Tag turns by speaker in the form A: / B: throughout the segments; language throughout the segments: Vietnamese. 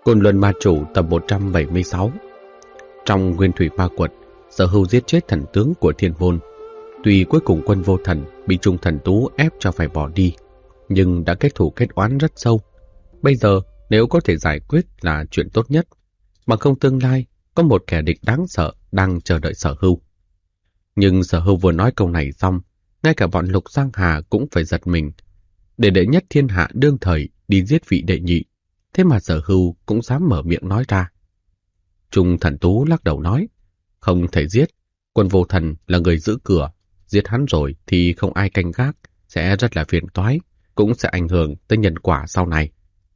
A: Côn Luân Ma Chủ tập 176. Trong Nguyên Thủy Ma Quật, Sở Hưu giết chết thần tướng của Thiên Môn. Tuy cuối cùng Quân Vô Thần bị Trung Thần Tú ép cho phải bỏ đi, nhưng đã kết thù kết oán rất sâu. Bây giờ nếu có thể giải quyết là chuyện tốt nhất, mà không tương lai có một kẻ địch đáng sợ đang chờ đợi Sở Hưu. Nhưng Sở Hưu vừa nói câu này xong, ngay cả bọn Lục Giang Hà cũng phải giật mình. Để đệ nhất thiên hạ đương thời đi giết vị đệ nhị, thế mà Sở Hưu cũng dám mở miệng nói ra. Trung Thần Tú lắc đầu nói, không thể giết, Quân Vô Thần là người giữ cửa, giết hắn rồi thì không ai canh gác, sẽ rất là phiền toái, cũng sẽ ảnh hưởng tới nhân quả sau này.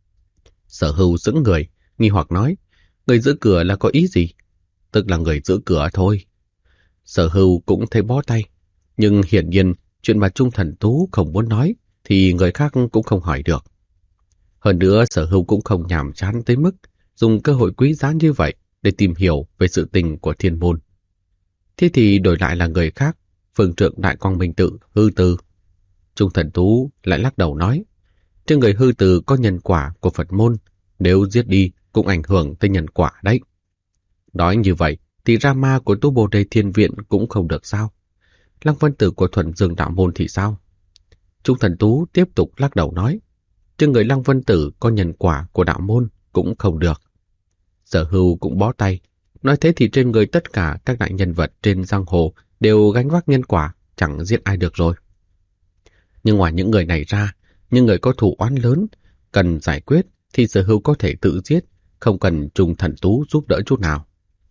A: Sở Hưu sững người, nghi hoặc nói, người giữ cửa là có ý gì? Tức là người giữ cửa thôi. Sở Hưu cũng thấy bó tay, nhưng hiển nhiên chuyện mà Trung Thần Tú không muốn nói thì người khác cũng không hỏi được. Hơn nữa Sở Hưu cũng không nhàm chán tới mức dùng cơ hội quý giá như vậy để tìm hiểu về sự tình của Thiên Môn. Thế thì đổi lại là người khác, Phương Trượng Đại Quang Minh Tự Hư Từ. Trung Thần Tú lại lắc đầu nói, trên người Hư Từ có nhân quả của Phật môn, nếu giết đi cũng ảnh hưởng tới nhân quả đấy. Nói như vậy thì ra ma của Tu Bồ Đề Thiên Viện cũng không được sao? Lăng Vân Tử của Thuần Dương Đạo Môn thì sao? Trung Thần Tú tiếp tục lắc đầu nói, trên người Lăng Vân Tử có nhân quả của đạo môn cũng không được. Sở Hưu cũng bó tay, nói thế thì trên người tất cả các đại nhân vật trên giang hồ đều gánh vác nhân quả, chẳng giết ai được rồi. Nhưng ngoài những người này ra, những người có thù oán lớn cần giải quyết thì Sở Hưu có thể tự giết, không cần Trung Thần Tú giúp đỡ chút nào.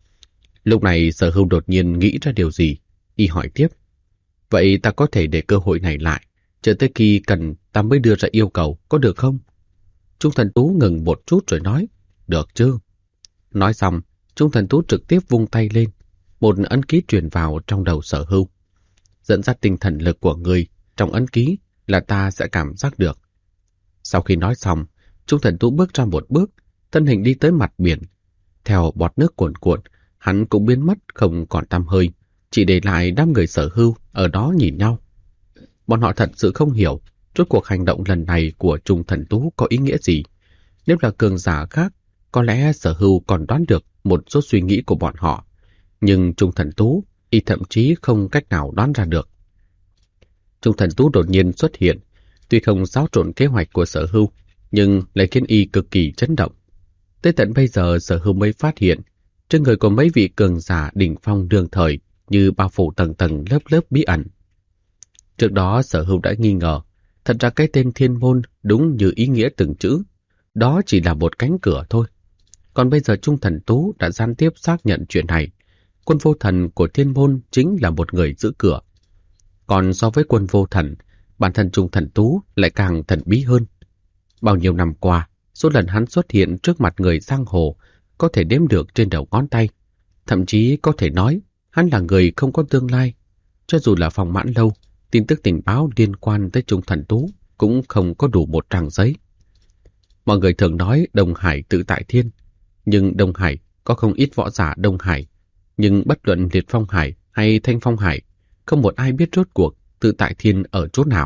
A: Lúc này Sở Hưu đột nhiên nghĩ ra điều gì, y hỏi tiếp, vậy ta có thể để cơ hội này lại, chờ tới khi cần ta mới đưa ra yêu cầu, có được không? Trung Thần Tú ngừng một chút rồi nói, được chứ. Nói xong, Trung Thần Tú trực tiếp vung tay lên, một ấn ký truyền vào trong đầu Sở Hưu. Dẫn dắt tinh thần lực của người trong ấn ký là ta sẽ cảm giác được. Sau khi nói xong, Trung Thần Tú bước ra một bước, thân hình đi tới mặt biển. Theo bọt nước cuồn cuộn, hắn cũng biến mất không còn tăm hơi, chỉ để lại đám người Sở Hưu ở đó nhìn nhau. Bọn họ thật sự không hiểu rốt cuộc hành động lần này của Trung Thần Tú có ý nghĩa gì. Nếu là cường giả khác, có lẽ Sở Hưu còn đoán được một số suy nghĩ của bọn họ, nhưng Trung Thần Tú y thậm chí không cách nào đoán ra được. Trung Thần Tú đột nhiên xuất hiện, tuy không xáo trộn kế hoạch của Sở Hưu, nhưng lại khiến y cực kỳ chấn động. Tới tận bây giờ Sở Hưu mới phát hiện, trên người có mấy vị cường giả đỉnh phong đương thời như bao phủ tầng tầng lớp lớp bí ẩn. Trước đó Sở Hưu đã nghi ngờ, thật ra cái tên Thiên Môn đúng như ý nghĩa từng chữ, đó chỉ là một cánh cửa thôi. Còn bây giờ Trung Thần Tú đã gián tiếp xác nhận chuyện này, Quân Vô Thần của Thiên Môn chính là một người giữ cửa. Còn so với Quân Vô Thần, bản thân Trung Thần Tú lại càng thần bí hơn. Bao nhiêu năm qua, số lần hắn xuất hiện trước mặt người giang hồ có thể đếm được trên đầu ngón tay. Thậm chí có thể nói, hắn là người không có tương lai. Cho dù là Phong Mãn Lâu, tin tức tình báo liên quan tới Trung Thần Tú cũng không có đủ một trang giấy. Mọi người thường nói Đông Hải tự tại thiên, nhưng Đông Hải có không ít võ giả Đông Hải, nhưng bất luận Liệt Phong Hải hay Thanh Phong Hải, không một ai biết rốt cuộc tự tại thiên ở chỗ nào.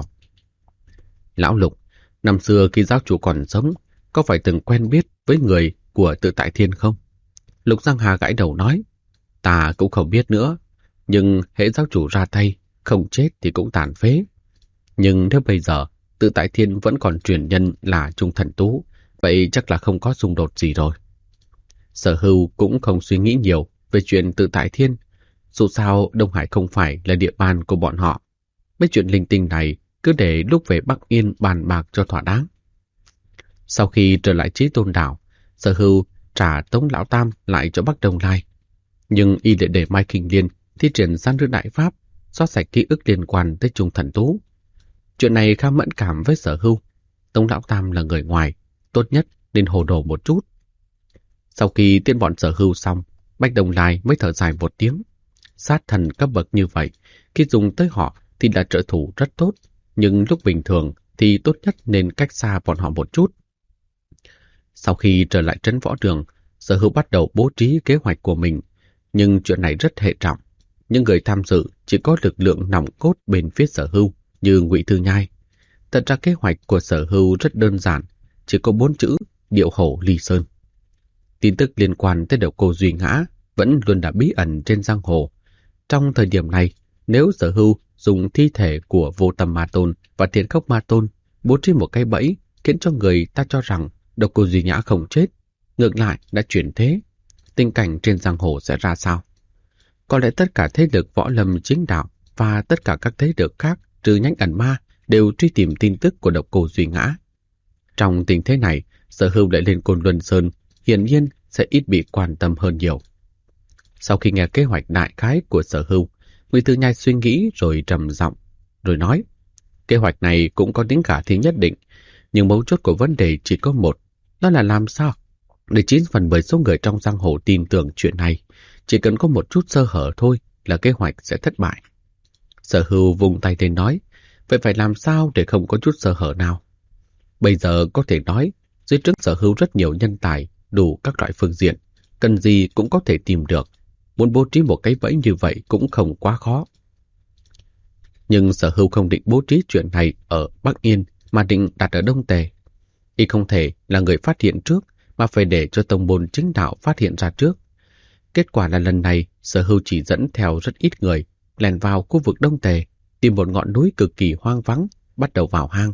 A: Lão Lục, năm xưa khi giáo chủ còn sống, có phải từng quen biết với người của tự tại thiên không? Lục Giang Hà gãi đầu nói, ta cũng không biết nữa, nhưng hễ giáo chủ ra tay, không chết thì cũng tàn phế. Nhưng nếu bây giờ tự tại thiên vẫn còn truyền nhân là Trung Thần Tú, vậy chắc là không có xung đột gì rồi. Sở Hưu cũng không suy nghĩ nhiều về chuyện tự tại thiên. Dù sao Đông Hải không phải là địa bàn của bọn họ. Mấy chuyện linh tinh này cứ để lúc về Bắc Yên bàn bạc cho thỏa đáng. Sau khi trở lại Chí Tôn Đảo, Sở Hưu trả Tống Lão Tam lại cho Bắc Đông Lai. Nhưng y lại để Mai Kinh Liên thi triển San Rư Đại Pháp, xóa sạch ký ức liên quan tới Trung Thần Tú. Chuyện này khá mẫn cảm với Sở Hưu. Tống Lão Tam là người ngoài, tốt nhất nên hồ đồ một chút. Sau khi tiễn bọn Sở Hưu xong, Bạch Đông Lai mới thở dài một tiếng. Sát thần cấp bậc như vậy, khi dùng tới họ thì là trợ thủ rất tốt, nhưng lúc bình thường thì tốt nhất nên cách xa bọn họ một chút. Sau khi trở lại trấn Võ Đường, Sở Hưu bắt đầu bố trí kế hoạch của mình, nhưng chuyện này rất hệ trọng. Những người tham dự chỉ có lực lượng nòng cốt bên phía Sở Hưu như Ngụy Thư Nhai. Thật ra kế hoạch của Sở Hưu rất đơn giản, chỉ có 4 chữ: Điệu Hổ Ly Sơn. tin tức liên quan tới Độc Cô Duy Ngã vẫn luôn là bí ẩn trên giang hồ. Trong thời điểm này, nếu Sở Hưu dùng thi thể của Vô Tâm Ma Tôn và Thiên Khốc Ma Tôn bố trí một cái bẫy khiến cho người ta cho rằng Độc Cô Duy Nhã không chết, ngược lại đã chuyển thế, tình cảnh trên giang hồ sẽ ra sao? Có lẽ tất cả thế lực võ lâm chính đạo và tất cả các thế lực khác trừ nhánh ẩn ma đều truy tìm tin tức của Độc Cô Duy Ngã. Trong tình thế này, Sở Hưu lại lên Côn Luân Sơn hiển nhiên sẽ ít bị quan tâm hơn nhiều. Sau khi nghe kế hoạch đại khái của Sở Hưu, Ngụy Tử Nhai suy nghĩ rồi trầm giọng, rồi nói: kế hoạch này cũng có tính khả thi nhất định, nhưng mấu chốt của vấn đề chỉ có một, đó là làm sao để 9/10 số người trong giang hồ tin tưởng chuyện này. Chỉ cần có một chút sơ hở thôi là kế hoạch sẽ thất bại. Sở Hưu vùng tay lên nói: vậy phải làm sao để không có chút sơ hở nào? Bây giờ có thể nói, dưới trướng Sở Hưu rất nhiều nhân tài, đủ các loại phương diện, cần gì cũng có thể tìm được. Muốn bố trí một cái bẫy như vậy cũng không quá khó. Nhưng Sở Hưu không định bố trí chuyện này ở Bắc Yên mà định đặt ở Đông Tề. Y không thể là người phát hiện trước, mà phải để cho tông môn chính đạo phát hiện ra trước. Kết quả là lần này Sở Hưu chỉ dẫn theo rất ít người, lèn vào khu vực Đông Tề, tìm một ngọn núi cực kỳ hoang vắng, bắt đầu vào hang.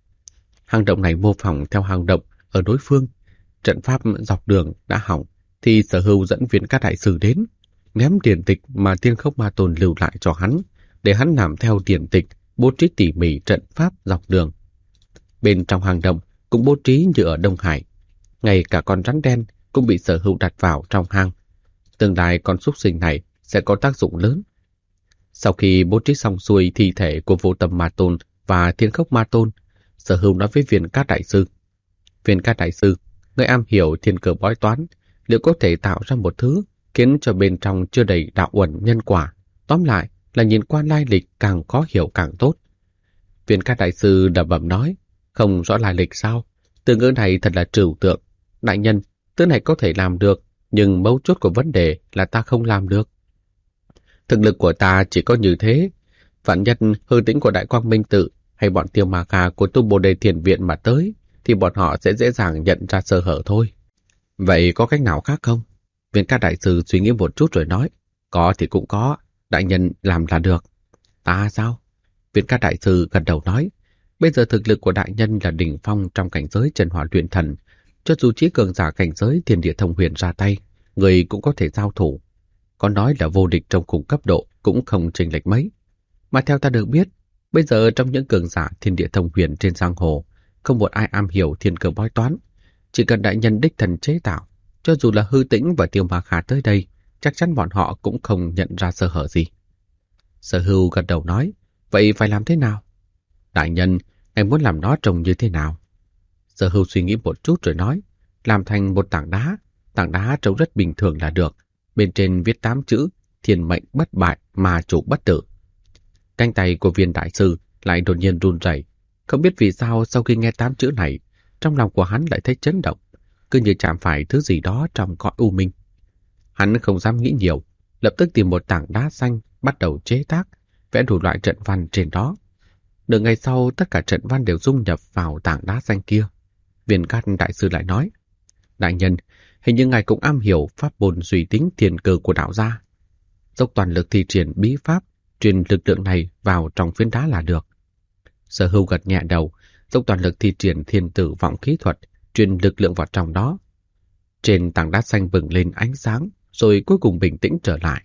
A: Hang động này mô phỏng theo hang động ở đối phương. Trận pháp dọc đường đã hỏng, thì Sở Hưu dẫn Viên Cát Đại Sư đến, ném điển tịch mà Thiên Khốc Ma Tôn lưu lại cho hắn, để hắn làm theo điển tịch, bố trí tỉ mỉ trận pháp dọc đường. Bên trong hang động cũng bố trí như ở Đông Hải, ngay cả con rắn đen cũng bị Sở Hưu đặt vào trong hang. Tương lai con súc sinh này sẽ có tác dụng lớn. Sau khi bố trí xong xuôi thi thể của Vô Tâm Ma Tôn và Thiên Khốc Ma Tôn, Sở Hưu nói với Viên Cát Đại Sư: Viên Cát Đại Sư, người am hiểu thiên cơ bói toán, liệu có thể tạo ra một thứ khiến cho bên trong chưa đầy đạo uẩn nhân quả, tóm lại là nhìn qua lai lịch càng khó hiểu càng tốt. Viên Cát Đại Sư đầm bầm nói: không rõ lai lịch sao? Từ ngữ này thật là trừu tượng. Đại nhân, thứ này có thể làm được, nhưng mấu chốt của vấn đề là ta không làm được. Thực lực của ta chỉ có như thế. Vạn nhất hư tĩnh của Đại Quang Minh Tự hay bọn Tiêu Ma Kha của Tu Bồ Đề Thiền Viện mà tới, thì bọn họ sẽ dễ dàng nhận ra sơ hở thôi. Vậy có cách nào khác không? Viên Cát Đại Sư suy nghĩ một chút rồi nói: có thì cũng có, đại nhân làm là được. Ta sao? Viên Cát Đại Sư gật đầu nói: bây giờ thực lực của đại nhân là đỉnh phong trong cảnh giới Chân Hỏa Luyện Thần, cho dù chí cường giả cảnh giới Thiên Địa Thông Huyền ra tay, người cũng có thể giao thủ. Có nói là vô địch trong cùng cấp độ cũng không chênh lệch mấy. Mà theo ta được biết, bây giờ trong những cường giả Thiên Địa Thông Huyền trên giang hồ, không một ai am hiểu thiên cơ bói toán. Chỉ cần đại nhân đích thần chế tạo, cho dù là Hư Tĩnh và Tiêu Ma Kha tới đây, chắc chắn bọn họ cũng không nhận ra sơ hở gì. Sở Hưu gật đầu nói: vậy phải làm thế nào? Đại nhân, em muốn làm nó trông như thế nào? Sở Hưu suy nghĩ một chút rồi nói: làm thành một tảng đá trông rất bình thường là được. Bên trên viết 8 chữ: thiên mệnh bất bại mà chủ bất tử. Cánh tay của Viên Đại Sư lại đột nhiên run rẩy. Không biết vì sao sau khi nghe 8 chữ này, trong lòng của hắn lại thấy chấn động, cứ như chạm phải thứ gì đó trong cõi u minh. Hắn không dám nghĩ nhiều, lập tức tìm một tảng đá xanh bắt đầu chế tác, vẽ đủ loại trận văn trên đó. Nửa ngày sau, tất cả trận văn đều dung nhập vào tảng đá xanh kia. Viên Cát Đại Sư lại nói: đại nhân, hình như ngài cũng am hiểu pháp môn suy tính thiên cơ của đạo gia. Dốc toàn lực thi triển bí pháp, truyền lực lượng này vào trong phiến đá là được. Sở Hưu gật nhẹ đầu, dốc toàn lực thi triển thiên tử vọng khí thuật, truyền lực lượng vào trong đó. Trên tảng đá xanh bừng lên ánh sáng, rồi cuối cùng bình tĩnh trở lại.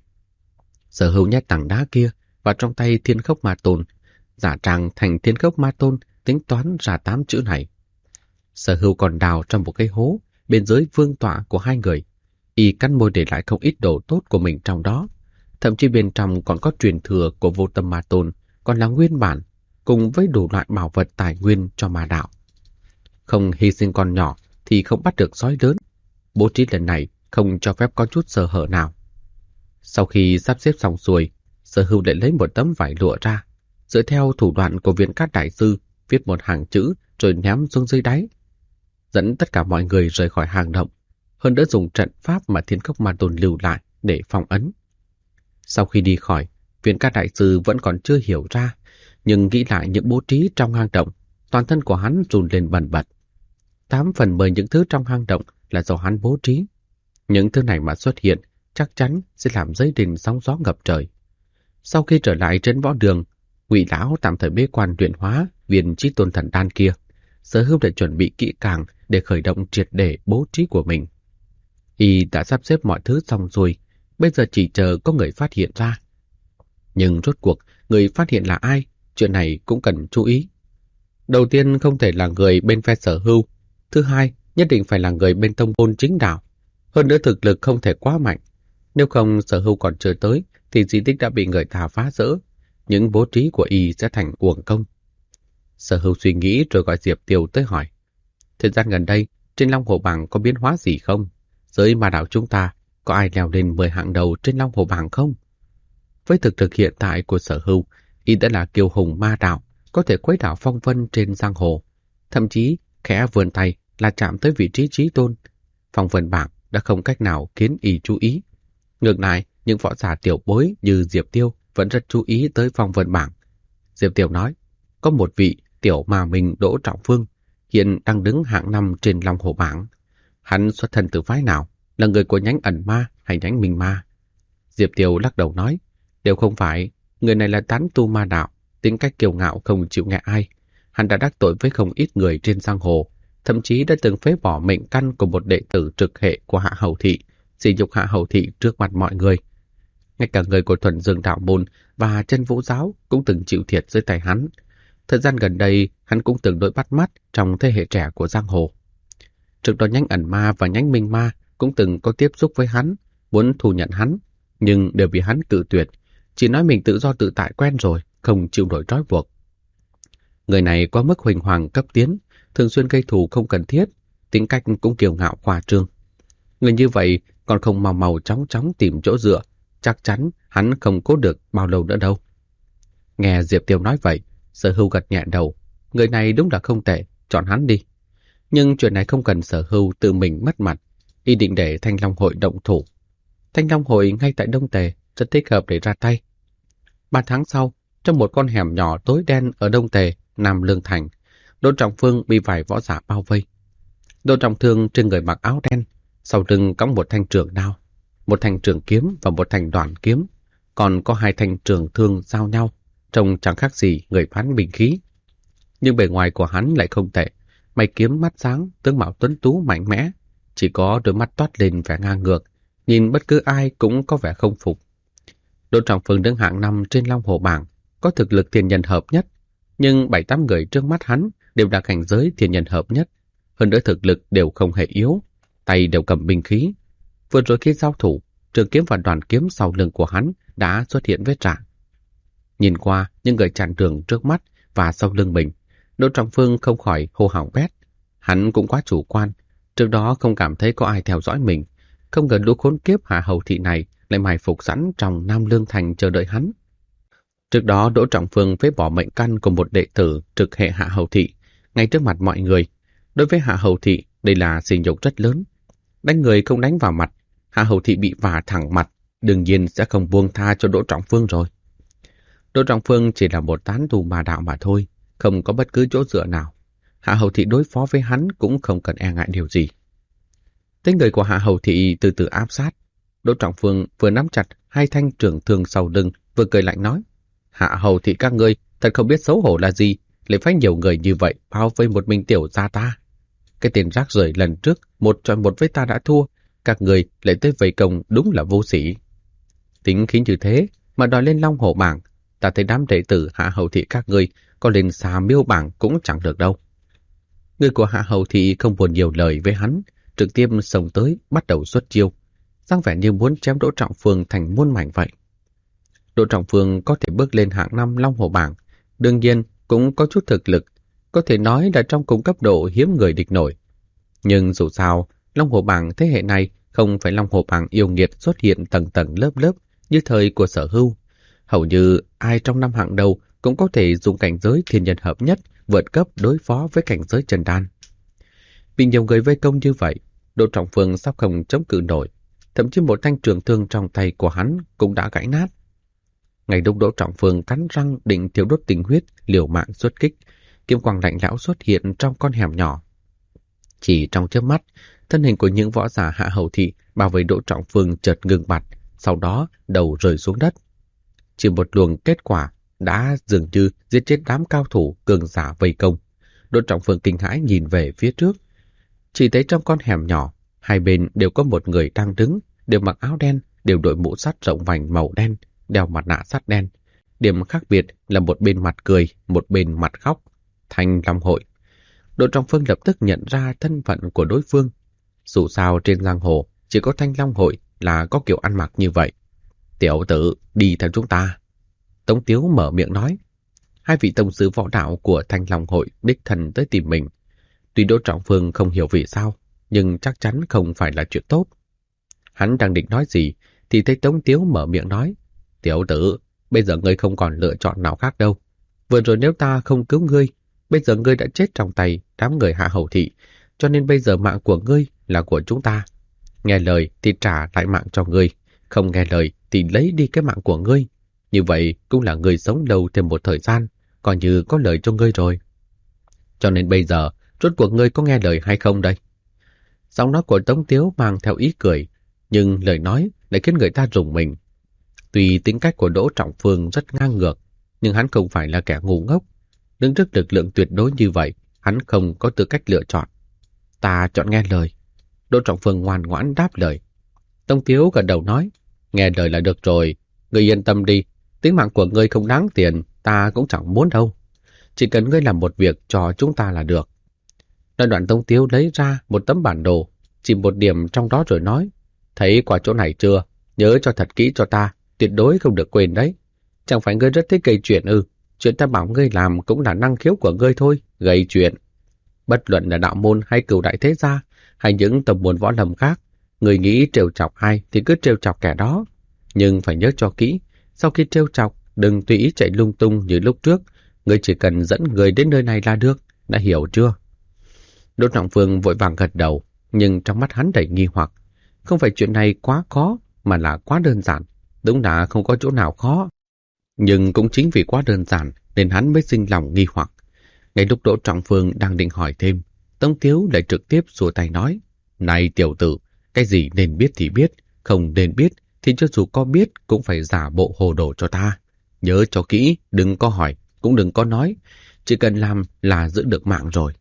A: Sở Hưu nhét tảng đá kia vào trong tay Thiên Khốc Ma Tôn, giả trang thành Thiên Khốc Ma Tôn, tính toán ra 8 chữ này. Sở Hưu còn đào trong một cái hố bên dưới vương tọa của hai người. Y cắn môi để lại không ít đồ tốt của mình trong đó. Thậm chí bên trong còn có truyền thừa của Vô Tâm Ma Tôn, còn là nguyên bản, cùng với đủ loại bảo vật tài nguyên cho ma đạo. Không hy sinh con nhỏ thì không bắt được sói lớn. Bố trí lần này không cho phép có chút sơ hở nào. Sau khi sắp xếp xong xuôi, Sở Hưu lại lấy một tấm vải lụa ra, dựa theo thủ đoạn của Viên Cát Đại Sư, viết một hàng chữ rồi ném xuống dưới đáy, dẫn tất cả mọi người rời khỏi hang động, hơn nữa dùng trận pháp mà Thiên Khốc Ma Tôn lưu lại để phong ấn. Sau khi đi khỏi, Viên Cát Đại Sư vẫn còn chưa hiểu ra, nhưng nghĩ lại những bố trí trong hang động, toàn thân của hắn run lên bần bật. 8/10 những thứ trong hang động là do hắn bố trí. Những thứ này mà xuất hiện chắc chắn sẽ làm dấy lên sóng gió ngập trời. Sau khi trở lại trấn võ đường, Ngụy lão tạm thời bế quan luyện hóa viên Chí Tôn thần đan kia. Sở Hưu đã chuẩn bị kỹ càng để khởi động triệt để bố trí của mình. Y đã sắp xếp mọi thứ xong rồi, bây giờ chỉ chờ có người phát hiện ra. Nhưng rốt cuộc, người phát hiện là ai, chuyện này cũng cần chú ý. Đầu tiên không thể là người bên phe Sở Hưu, thứ hai nhất định phải là người bên tông môn chính đạo. Hơn nữa thực lực không thể quá mạnh. Nếu không Sở Hưu còn chưa tới, thì di tích đã bị người ta phá rỡ. Những bố trí của y sẽ thành uổng công. Sở Hưu suy nghĩ rồi gọi Diệp Tiêu tới hỏi. Thời gian gần đây, trên Long Hồ Bảng có biến hóa gì không? Giới ma đạo chúng ta, có ai leo lên 10 hạng đầu trên Long Hồ Bảng không? Với thực lực hiện tại của Sở Hưu, y đã là kiêu hùng ma đạo, có thể khuấy đảo phong vân trên giang hồ. Thậm chí, khẽ vươn tay là chạm tới vị trí chí tôn. Phong vân bảng đã không cách nào khiến y chú ý. Ngược lại, những võ giả tiểu bối như Diệp Tiêu vẫn rất chú ý tới phong vân bảng. Diệp Tiêu nói, có một vị tiểu mà mình Đỗ Trọng Phương hiện đang đứng hạng 5 trên Long Hồ Bảng. Hắn xuất thân từ phái nào, là người của nhánh ẩn ma hay nhánh minh ma? Diệp Tiêu lắc đầu nói, đều không phải, người này là tán tu ma đạo, tính cách kiêu ngạo không chịu nghe ai. Hắn đã đắc tội với không ít người trên giang hồ, thậm chí đã từng phế bỏ mệnh căn của một đệ tử trực hệ của Hạ Hầu Thị, sỉ nhục Hạ Hầu Thị trước mặt mọi người. Ngay cả người của Thuần Dương Đạo Môn và Chân Vũ Giáo cũng từng chịu thiệt dưới tay hắn. Thời gian gần đây, hắn cũng từng đối bắt mắt trong thế hệ trẻ của giang hồ. Trước đó nhánh ẩn ma và nhánh minh ma cũng từng có tiếp xúc với hắn, muốn thu nhận hắn, nhưng đều bị hắn cự tuyệt, chỉ nói mình tự do tự tại quen rồi, không chịu nổi trói buộc. Người này quá mức huỳnh hoàng cấp tiến, thường xuyên gây thù không cần thiết, tính cách cũng kiêu ngạo khoa trương. Người như vậy còn không mau mau chóng chóng tìm chỗ dựa, chắc chắn hắn không cố được bao lâu nữa đâu. Nghe Diệp Tiêu nói vậy, Sở Hưu gật nhẹ đầu, người này đúng là không tệ, chọn hắn đi. Nhưng chuyện này không cần Sở Hưu tự mình mất mặt, y định để Thanh Long Hội động thủ. Thanh Long Hội ngay tại Đông Tề, rất thích hợp để ra tay. 3 tháng sau, trong một con hẻm nhỏ tối đen ở Đông Tề, Nam Lương Thành, Đỗ Trọng Phương bị vài võ giả bao vây. Đỗ Trọng Thương trên người mặc áo đen, sau lưng cõng một thanh trường đao, một thanh trường kiếm và một thanh đoạn kiếm, còn có 2 thanh trường thương giao nhau, trông chẳng khác gì người phán binh khí. Nhưng bề ngoài của hắn lại không tệ, mày kiếm mắt sáng, tướng mạo tuấn tú mạnh mẽ, chỉ có đôi mắt toát lên vẻ ngang ngược, nhìn bất cứ ai cũng có vẻ không phục. Đỗ Trọng Phương đứng hạng 5 trên Long Hồ Bảng, có thực lực thiên nhân hợp nhất, nhưng 7-8 người trước mắt hắn đều đạt cảnh giới thiên nhân hợp nhất, hơn nữa thực lực đều không hề yếu, tay đều cầm binh khí. Vừa rồi khi giao thủ, trường kiếm và đoàn kiếm sau lưng của hắn đã xuất hiện vết rạn. Nhìn qua những người chặn đường trước mắt và sau lưng mình, Đỗ Trọng Phương không khỏi hô hào bét. Hắn cũng quá chủ quan, trước đó không cảm thấy có ai theo dõi mình, không ngờ lũ khốn kiếp Hạ Hầu Thị này lại mai phục sẵn trong Nam Lương Thành chờ đợi hắn. Trước đó Đỗ Trọng Phương phế bỏ mệnh căn của một đệ tử trực hệ Hạ Hầu Thị, ngay trước mặt mọi người. Đối với Hạ Hầu Thị, đây là sỉ nhục rất lớn. Đánh người không đánh vào mặt, Hạ Hầu Thị bị vả thẳng mặt, đương nhiên sẽ không buông tha cho Đỗ Trọng Phương rồi. Đỗ Trọng Phương chỉ là một tán tu ma đạo mà thôi, không có bất cứ chỗ dựa nào. Hạ Hầu Thị đối phó với hắn cũng không cần e ngại điều gì. Thấy người của Hạ Hầu Thị từ từ áp sát, Đỗ Trọng Phương vừa nắm chặt 2 thanh trường thương sau lưng, vừa cười lạnh nói: Hạ Hầu Thị các ngươi thật không biết xấu hổ là gì, lại phái nhiều người như vậy bao vây một mình tiểu gia ta. Cái tên rác rưởi lần trước 1 chọi 1 với ta đã thua, các người lại tới vây công, đúng là vô sĩ. Tính khí như thế mà đòi lên Long Hổ Bảng, ta thấy đám đệ tử Hạ Hầu Thị các ngươi có lên Xà Miêu Bảng cũng chẳng được đâu. Người của Hạ Hầu Thị không buồn nhiều lời với hắn, trực tiếp xông tới bắt đầu xuất chiêu, dáng vẻ như muốn chém Đỗ Trọng Phương thành muôn mảnh vậy. Đỗ Trọng Phương có thể bước lên hạng 5 Long Hổ Bảng, đương nhiên cũng có chút thực lực, có thể nói là trong cùng cấp độ hiếm người địch nổi. Nhưng dù sao, Long Hổ Bảng thế hệ này không phải Long Hổ Bảng yêu nghiệt xuất hiện tầng tầng lớp lớp như thời của Sở Hưu. Hầu như ai trong 5 hạng đầu cũng có thể dùng cảnh giới thiên nhân hợp nhất vượt cấp đối phó với cảnh giới chân đan. Vì nhiều người vây công như vậy, Đỗ Trọng Phương sắp không chống cự nổi, thậm chí một thanh trường thương trong tay của hắn cũng đã gãy nát. Ngày lúc Đỗ Trọng Phương cắn răng định thiêu đốt tình huyết liều mạng xuất kích, kiếm quang lạnh lẽo xuất hiện trong con hẻm nhỏ. Chỉ trong chớp mắt, thân hình của những võ giả Hạ Hầu Thị bao vây Đỗ Trọng Phương chợt ngừng bặt, sau đó đầu rơi xuống đất. Chỉ một luồng kết quả đã dường như giết chết đám cao thủ cường giả vây công. Đỗ Trọng Phương kinh hãi nhìn về phía trước. Chỉ thấy trong con hẻm nhỏ, hai bên đều có một người đang đứng, đều mặc áo đen, đều đội mũ sắt rộng vành màu đen, đeo mặt nạ sắt đen. Điểm khác biệt là một bên mặt cười, một bên mặt khóc. Thanh Long Hội. Đỗ Trọng Phương lập tức nhận ra thân phận của đối phương. Dù sao trên giang hồ chỉ có Thanh Long Hội là có kiểu ăn mặc như vậy. Tiểu tử, đi theo chúng ta. Tống Tiếu mở miệng nói. Hai vị tông sư võ đạo của Thanh Long Hội đích thân tới tìm mình. Tuy Đỗ Trọng Phương không hiểu vì sao, nhưng chắc chắn không phải là chuyện tốt. Hắn đang định nói gì thì thấy Tống Tiếu mở miệng nói. Tiểu tử, bây giờ ngươi không còn lựa chọn nào khác đâu. Vừa rồi nếu ta không cứu ngươi, bây giờ ngươi đã chết trong tay đám người Hạ Hầu Thị, cho nên bây giờ mạng của ngươi là của chúng ta. Nghe lời thì trả lại mạng cho ngươi, không nghe lời thì lấy đi cái mạng của ngươi. Như vậy cũng là ngươi sống lâu thêm một thời gian, coi như có lời cho ngươi rồi. Cho nên bây giờ, rốt cuộc ngươi có nghe lời hay không đây? Giọng nói của Tống Tiếu mang theo ý cười, nhưng lời nói lại khiến người ta rùng mình. Tuy tính cách của Đỗ Trọng Phương rất ngang ngược, nhưng hắn không phải là kẻ ngu ngốc. Đứng trước lực lượng tuyệt đối như vậy, hắn không có tư cách lựa chọn. Ta chọn nghe lời. Đỗ Trọng Phương ngoan ngoãn đáp lời. Tống Tiếu gật đầu nói, nghe lời là được rồi, ngươi yên tâm đi, tính mạng của ngươi không đáng tiền, ta cũng chẳng muốn đâu. Chỉ cần ngươi làm một việc cho chúng ta là được. Nói đoạn Tống Tiếu lấy ra một tấm bản đồ, chỉ một điểm trong đó rồi nói, thấy qua chỗ này chưa, nhớ cho thật kỹ cho ta, tuyệt đối không được quên đấy. Chẳng phải ngươi rất thích gây chuyện ư? Chuyện ta bảo ngươi làm cũng là năng khiếu của ngươi thôi, gây chuyện. Bất luận là đạo môn hay cửu đại thế gia, hay những tông môn võ lâm khác, người nghĩ trêu chọc ai thì cứ trêu chọc kẻ đó. Nhưng phải nhớ cho kỹ, sau khi trêu chọc, đừng tùy ý chạy lung tung như lúc trước, ngươi chỉ cần dẫn người đến nơi này là được, đã hiểu chưa? Đỗ Trọng Phương vội vàng gật đầu, nhưng trong mắt hắn đầy nghi hoặc. Không phải chuyện này quá khó, mà là quá đơn giản. Đúng là không có chỗ nào khó. Nhưng cũng chính vì quá đơn giản nên hắn mới sinh lòng nghi hoặc. Ngay lúc Đỗ Trọng Phương đang định hỏi thêm, Tống Tiếu lại trực tiếp xua tay nói, này tiểu tử, cái gì nên biết thì biết, không nên biết thì cho dù có biết cũng phải giả bộ hồ đồ cho ta. Nhớ cho kỹ, đừng có hỏi, cũng đừng có nói, chỉ cần làm là giữ được mạng rồi.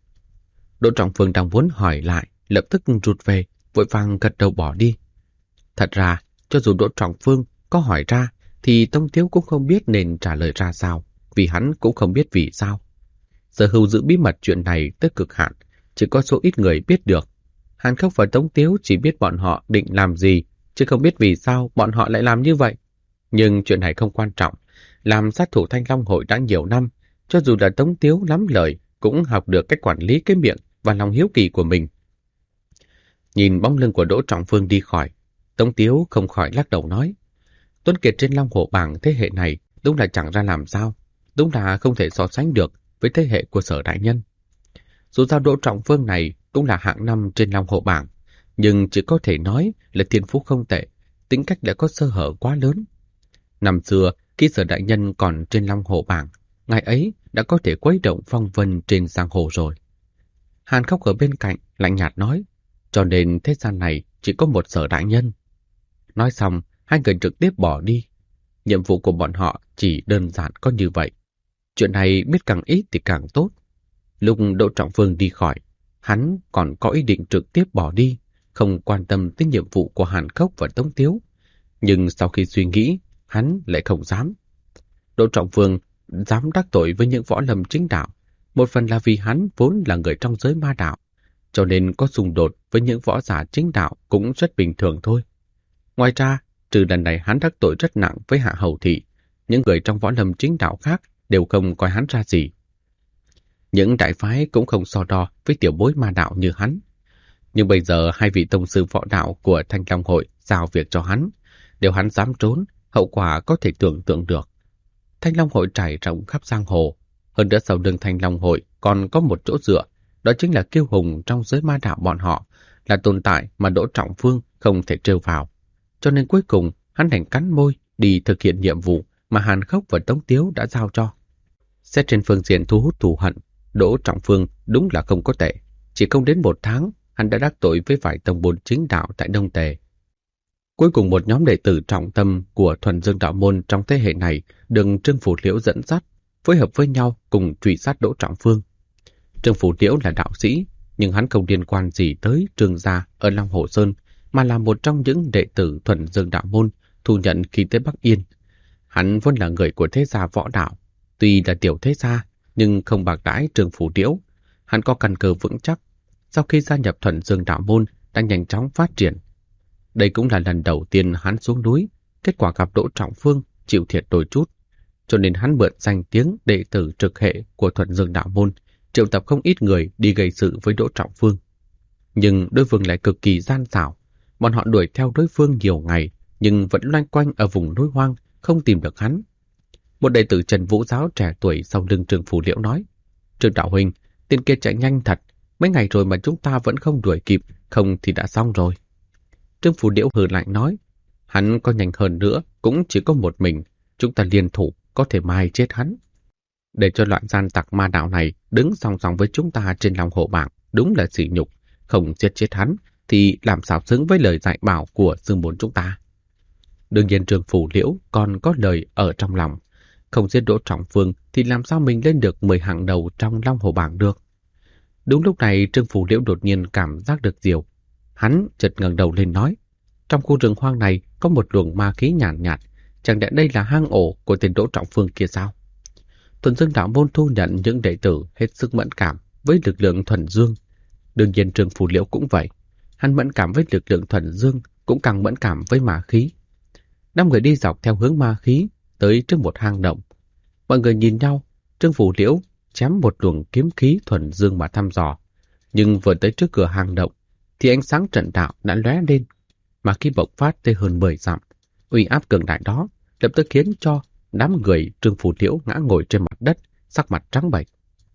A: Đỗ Trọng Phương đang muốn hỏi lại, lập tức rụt về, vội vàng gật đầu bỏ đi. Thật ra, cho dù Đỗ Trọng Phương có hỏi ra, thì Tống Tiếu cũng không biết nên trả lời ra sao, vì hắn cũng không biết vì sao. Sở Hữu giữ bí mật chuyện này tới cực hạn, chỉ có số ít người biết được. Hàn Khốc và Tống Tiếu chỉ biết bọn họ định làm gì, chứ không biết vì sao bọn họ lại làm như vậy. Nhưng chuyện này không quan trọng, làm sát thủ Thanh Long Hội đã nhiều năm, cho dù là Tống Tiếu lắm lời, cũng học được cách quản lý cái miệng và lòng hiếu kỳ của mình. Nhìn bóng lưng của Đỗ Trọng Phương đi khỏi, Tống Tiếu không khỏi lắc đầu nói, Tuấn Kiệt trên Long Hổ bảng thế hệ này đúng là chẳng ra làm sao, đúng là không thể so sánh được với thế hệ của Sở đại nhân. Dù sao Đỗ Trọng Phương này cũng là hạng năm trên Long Hổ bảng, nhưng chỉ có thể nói là thiên phú không tệ, tính cách đã có sơ hở quá lớn. Năm xưa, khi Sở đại nhân còn trên Long Hổ bảng, ngài ấy đã có thể quấy động phong vân trên giang hồ rồi. Hàn Khốc ở bên cạnh lạnh nhạt nói, cho nên thế gian này chỉ có một Sở đại nhân. Nói xong, hai người trực tiếp bỏ đi. Nhiệm vụ của bọn họ chỉ đơn giản có như vậy. Chuyện này biết càng ít thì càng tốt. Lúc Đỗ Trọng Phương đi khỏi, hắn còn có ý định trực tiếp bỏ đi, không quan tâm tới nhiệm vụ của Hàn Khốc và Tống Tiếu. Nhưng sau khi suy nghĩ, hắn lại không dám. Đỗ Trọng Phương dám đắc tội với những võ lâm chính đạo, một phần là vì hắn vốn là người trong giới ma đạo, cho nên có xung đột với những võ giả chính đạo cũng rất bình thường thôi. Ngoài ra, trừ lần này hắn đắc tội rất nặng với Hạ Hầu Thị, những người trong võ lâm chính đạo khác đều không coi hắn ra gì. Những đại phái cũng không so đo với tiểu bối ma đạo như hắn. Nhưng bây giờ hai vị tông sư võ đạo của Thanh Long Hội giao việc cho hắn, nếu hắn dám trốn, hậu quả có thể tưởng tượng được. Thanh Long Hội trải rộng khắp giang hồ, hơn nữa sau lưng Thanh Long Hội còn có một chỗ dựa, đó chính là kiêu hùng trong giới ma đạo bọn họ, là tồn tại mà Đỗ Trọng Phương không thể trêu vào. Cho nên cuối cùng hắn đành cắn môi đi thực hiện nhiệm vụ mà Hàn Khốc và Tống Tiếu đã giao cho. Xét trên phương diện thu hút thù hận, Đỗ Trọng Phương đúng là không có tệ. Chỉ không đến 1 tháng, hắn đã đắc tội với vài tông môn chính đạo tại Đông Tề. Cuối cùng một nhóm đệ tử trọng tâm của Thuần Dương đạo môn trong thế hệ này được Trương Phủ Liễu dẫn dắt, phối hợp với nhau cùng truy sát Đỗ Trọng Phương. Trương Phủ Liễu là đạo sĩ, nhưng hắn không liên quan gì tới Trương gia ở Long Hồ Sơn, mà là một trong những đệ tử Thuần Dương đạo môn thu nhận khi tới Bắc Yên. Hắn vốn là người của thế gia võ đạo, tuy là tiểu thế gia nhưng không bạc đãi Trương Phủ Liễu. Hắn có căn cơ vững chắc, sau khi gia nhập Thuần Dương đạo môn đã nhanh chóng phát triển. Đây cũng là lần đầu tiên hắn xuống núi, kết quả gặp Đỗ Trọng Phương chịu thiệt đôi chút, cho nên hắn mượn danh tiếng đệ tử trực hệ của Thuần Dương đạo môn, triệu tập không ít người đi gây sự với Đỗ Trọng Phương. Nhưng đối phương lại cực kỳ gian xảo, bọn họ đuổi theo đối phương nhiều ngày nhưng vẫn loanh quanh ở vùng núi hoang, không tìm được hắn. Một đệ tử Trần Vũ Giáo trẻ tuổi sau lưng Trương Phủ Liễu nói: "Trương đạo huynh, tên kia chạy nhanh thật, mấy ngày rồi mà chúng ta vẫn không đuổi kịp, không thì đã xong rồi." Trương Phủ Liễu hừ lạnh nói: "Hắn có nhanh hơn nữa cũng chỉ có một mình, chúng ta liên thủ có thể mai chết hắn." Để cho loạn gian tặc ma đạo này đứng song song với chúng ta trên lòng hộ bảng đúng là sỉ nhục, không giết chết hắn thì làm sao xứng với lời dạy bảo của sư môn chúng ta. Đương nhiên Trương Phủ Liễu còn có lời ở trong lòng, không giết Đỗ Trọng Phương thì làm sao mình lên được 10 hạng đầu trong Long Hồ bảng được. Đúng lúc này Trương Phủ Liễu đột nhiên cảm giác được điều. Hắn chợt ngẩng đầu lên nói: "Trong khu rừng hoang này có một luồng ma khí nhàn nhạt, chẳng lẽ đây là hang ổ của tên Đỗ Trọng Phương kia sao?" Thuần Dương đạo môn thu nhận những đệ tử hết sức mẫn cảm với lực lượng thuần dương. Đương nhiên Trương Phủ Liễu cũng vậy, hắn mẫn cảm với lực lượng thuần dương, cũng càng mẫn cảm với ma khí. 5 người đi dọc theo hướng ma khí tới trước một hang động. Mọi người nhìn nhau, Trương Phủ Liễu chém một luồng kiếm khí thuần dương mà thăm dò, nhưng vừa tới trước cửa hang động thì ánh sáng trận đạo đã lóe lên, mà khi bộc phát tới hơn 10 dặm, uy áp cường đại đó lập tức khiến cho đám người Trương Phủ Liễu ngã ngồi trên mặt đất, sắc mặt trắng bệch.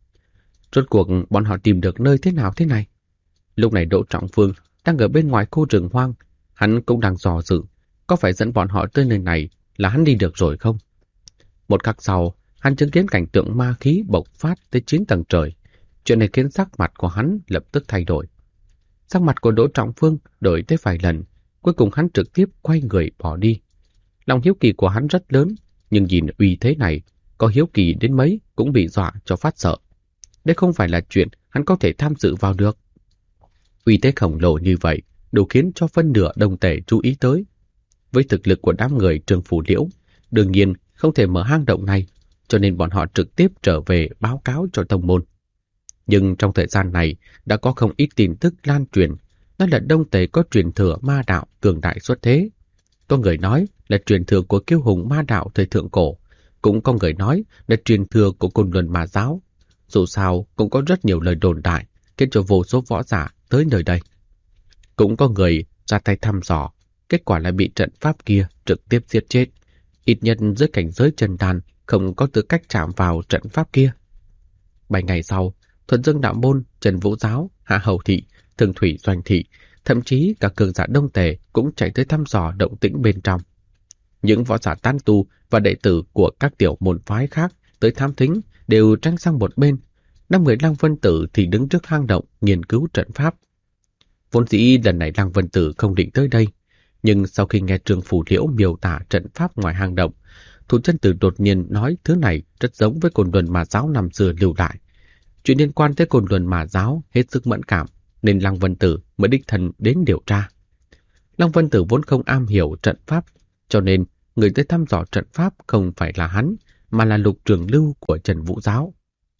A: Rốt cuộc bọn họ tìm được nơi thế nào thế này? Lúc này Đỗ Trọng Phương đang ở bên ngoài khu rừng hoang, hắn cũng đang dò dự, có phải dẫn bọn họ tới nơi này là hắn đi được rồi không? Một khắc sau, hắn chứng kiến cảnh tượng ma khí bộc phát tới 9 tầng trời. Chuyện này khiến sắc mặt của hắn lập tức thay đổi. Sắc mặt của Đỗ Trọng Phương đổi tới vài lần, cuối cùng hắn trực tiếp quay người bỏ đi. Lòng hiếu kỳ của hắn rất lớn, nhưng nhìn uy thế này, có hiếu kỳ đến mấy cũng bị dọa cho phát sợ. Đây không phải là chuyện hắn có thể tham dự vào được. Uy thế khổng lồ như vậy, đủ khiến cho phân nửa Đông Tề chú ý tới. Với thực lực của đám người Trương Phủ Liễu, đương nhiên không thể mở hang động này, cho nên bọn họ trực tiếp trở về báo cáo cho tông môn. Nhưng trong thời gian này đã có không ít tin tức lan truyền, đó là Đông Tề có truyền thừa ma đạo cường đại xuất thế. Có người nói là truyền thừa của kiêu hùng ma đạo thời thượng cổ, cũng có người nói là truyền thừa của Côn Luân Ma giáo. Dù sao cũng có rất nhiều lời đồn đại, khiến cho vô số võ giả tới nơi đây. Cũng có người ra tay thăm dò, kết quả lại bị trận pháp kia trực tiếp giết chết. Ít nhất dưới cảnh giới chân đan không có tư cách chạm vào trận pháp kia. 7 ngày sau, Thuần Dương đạo môn, Trần Vũ giáo, Hạ Hầu thị, Thường Thủy Doanh thị, thậm chí cả cường giả Đông Tề cũng chạy tới thăm dò động tĩnh bên trong. Những võ giả tán tu và đệ tử của các tiểu môn phái khác tới thám thính đều tránh sang một bên. 5 người Lăng Vân Tử thì đứng trước hang động nghiên cứu trận pháp. Vốn dĩ lần này Lăng Vân Tử không định tới đây, nhưng sau khi nghe Trương Phủ Liễu miêu tả trận pháp ngoài hang động, Thủ Chân Tử đột nhiên nói thứ này rất giống với Côn Luân Ma giáo năm xưa lưu lại. Chuyện liên quan tới Côn Luân Ma giáo hết sức mẫn cảm, nên Lăng Vân Tử mới đích thân đến điều tra. Lăng Vân Tử vốn không am hiểu trận pháp, cho nên người tới thăm dò trận pháp không phải là hắn, mà là Lục Trường Lưu của Trần Vũ giáo.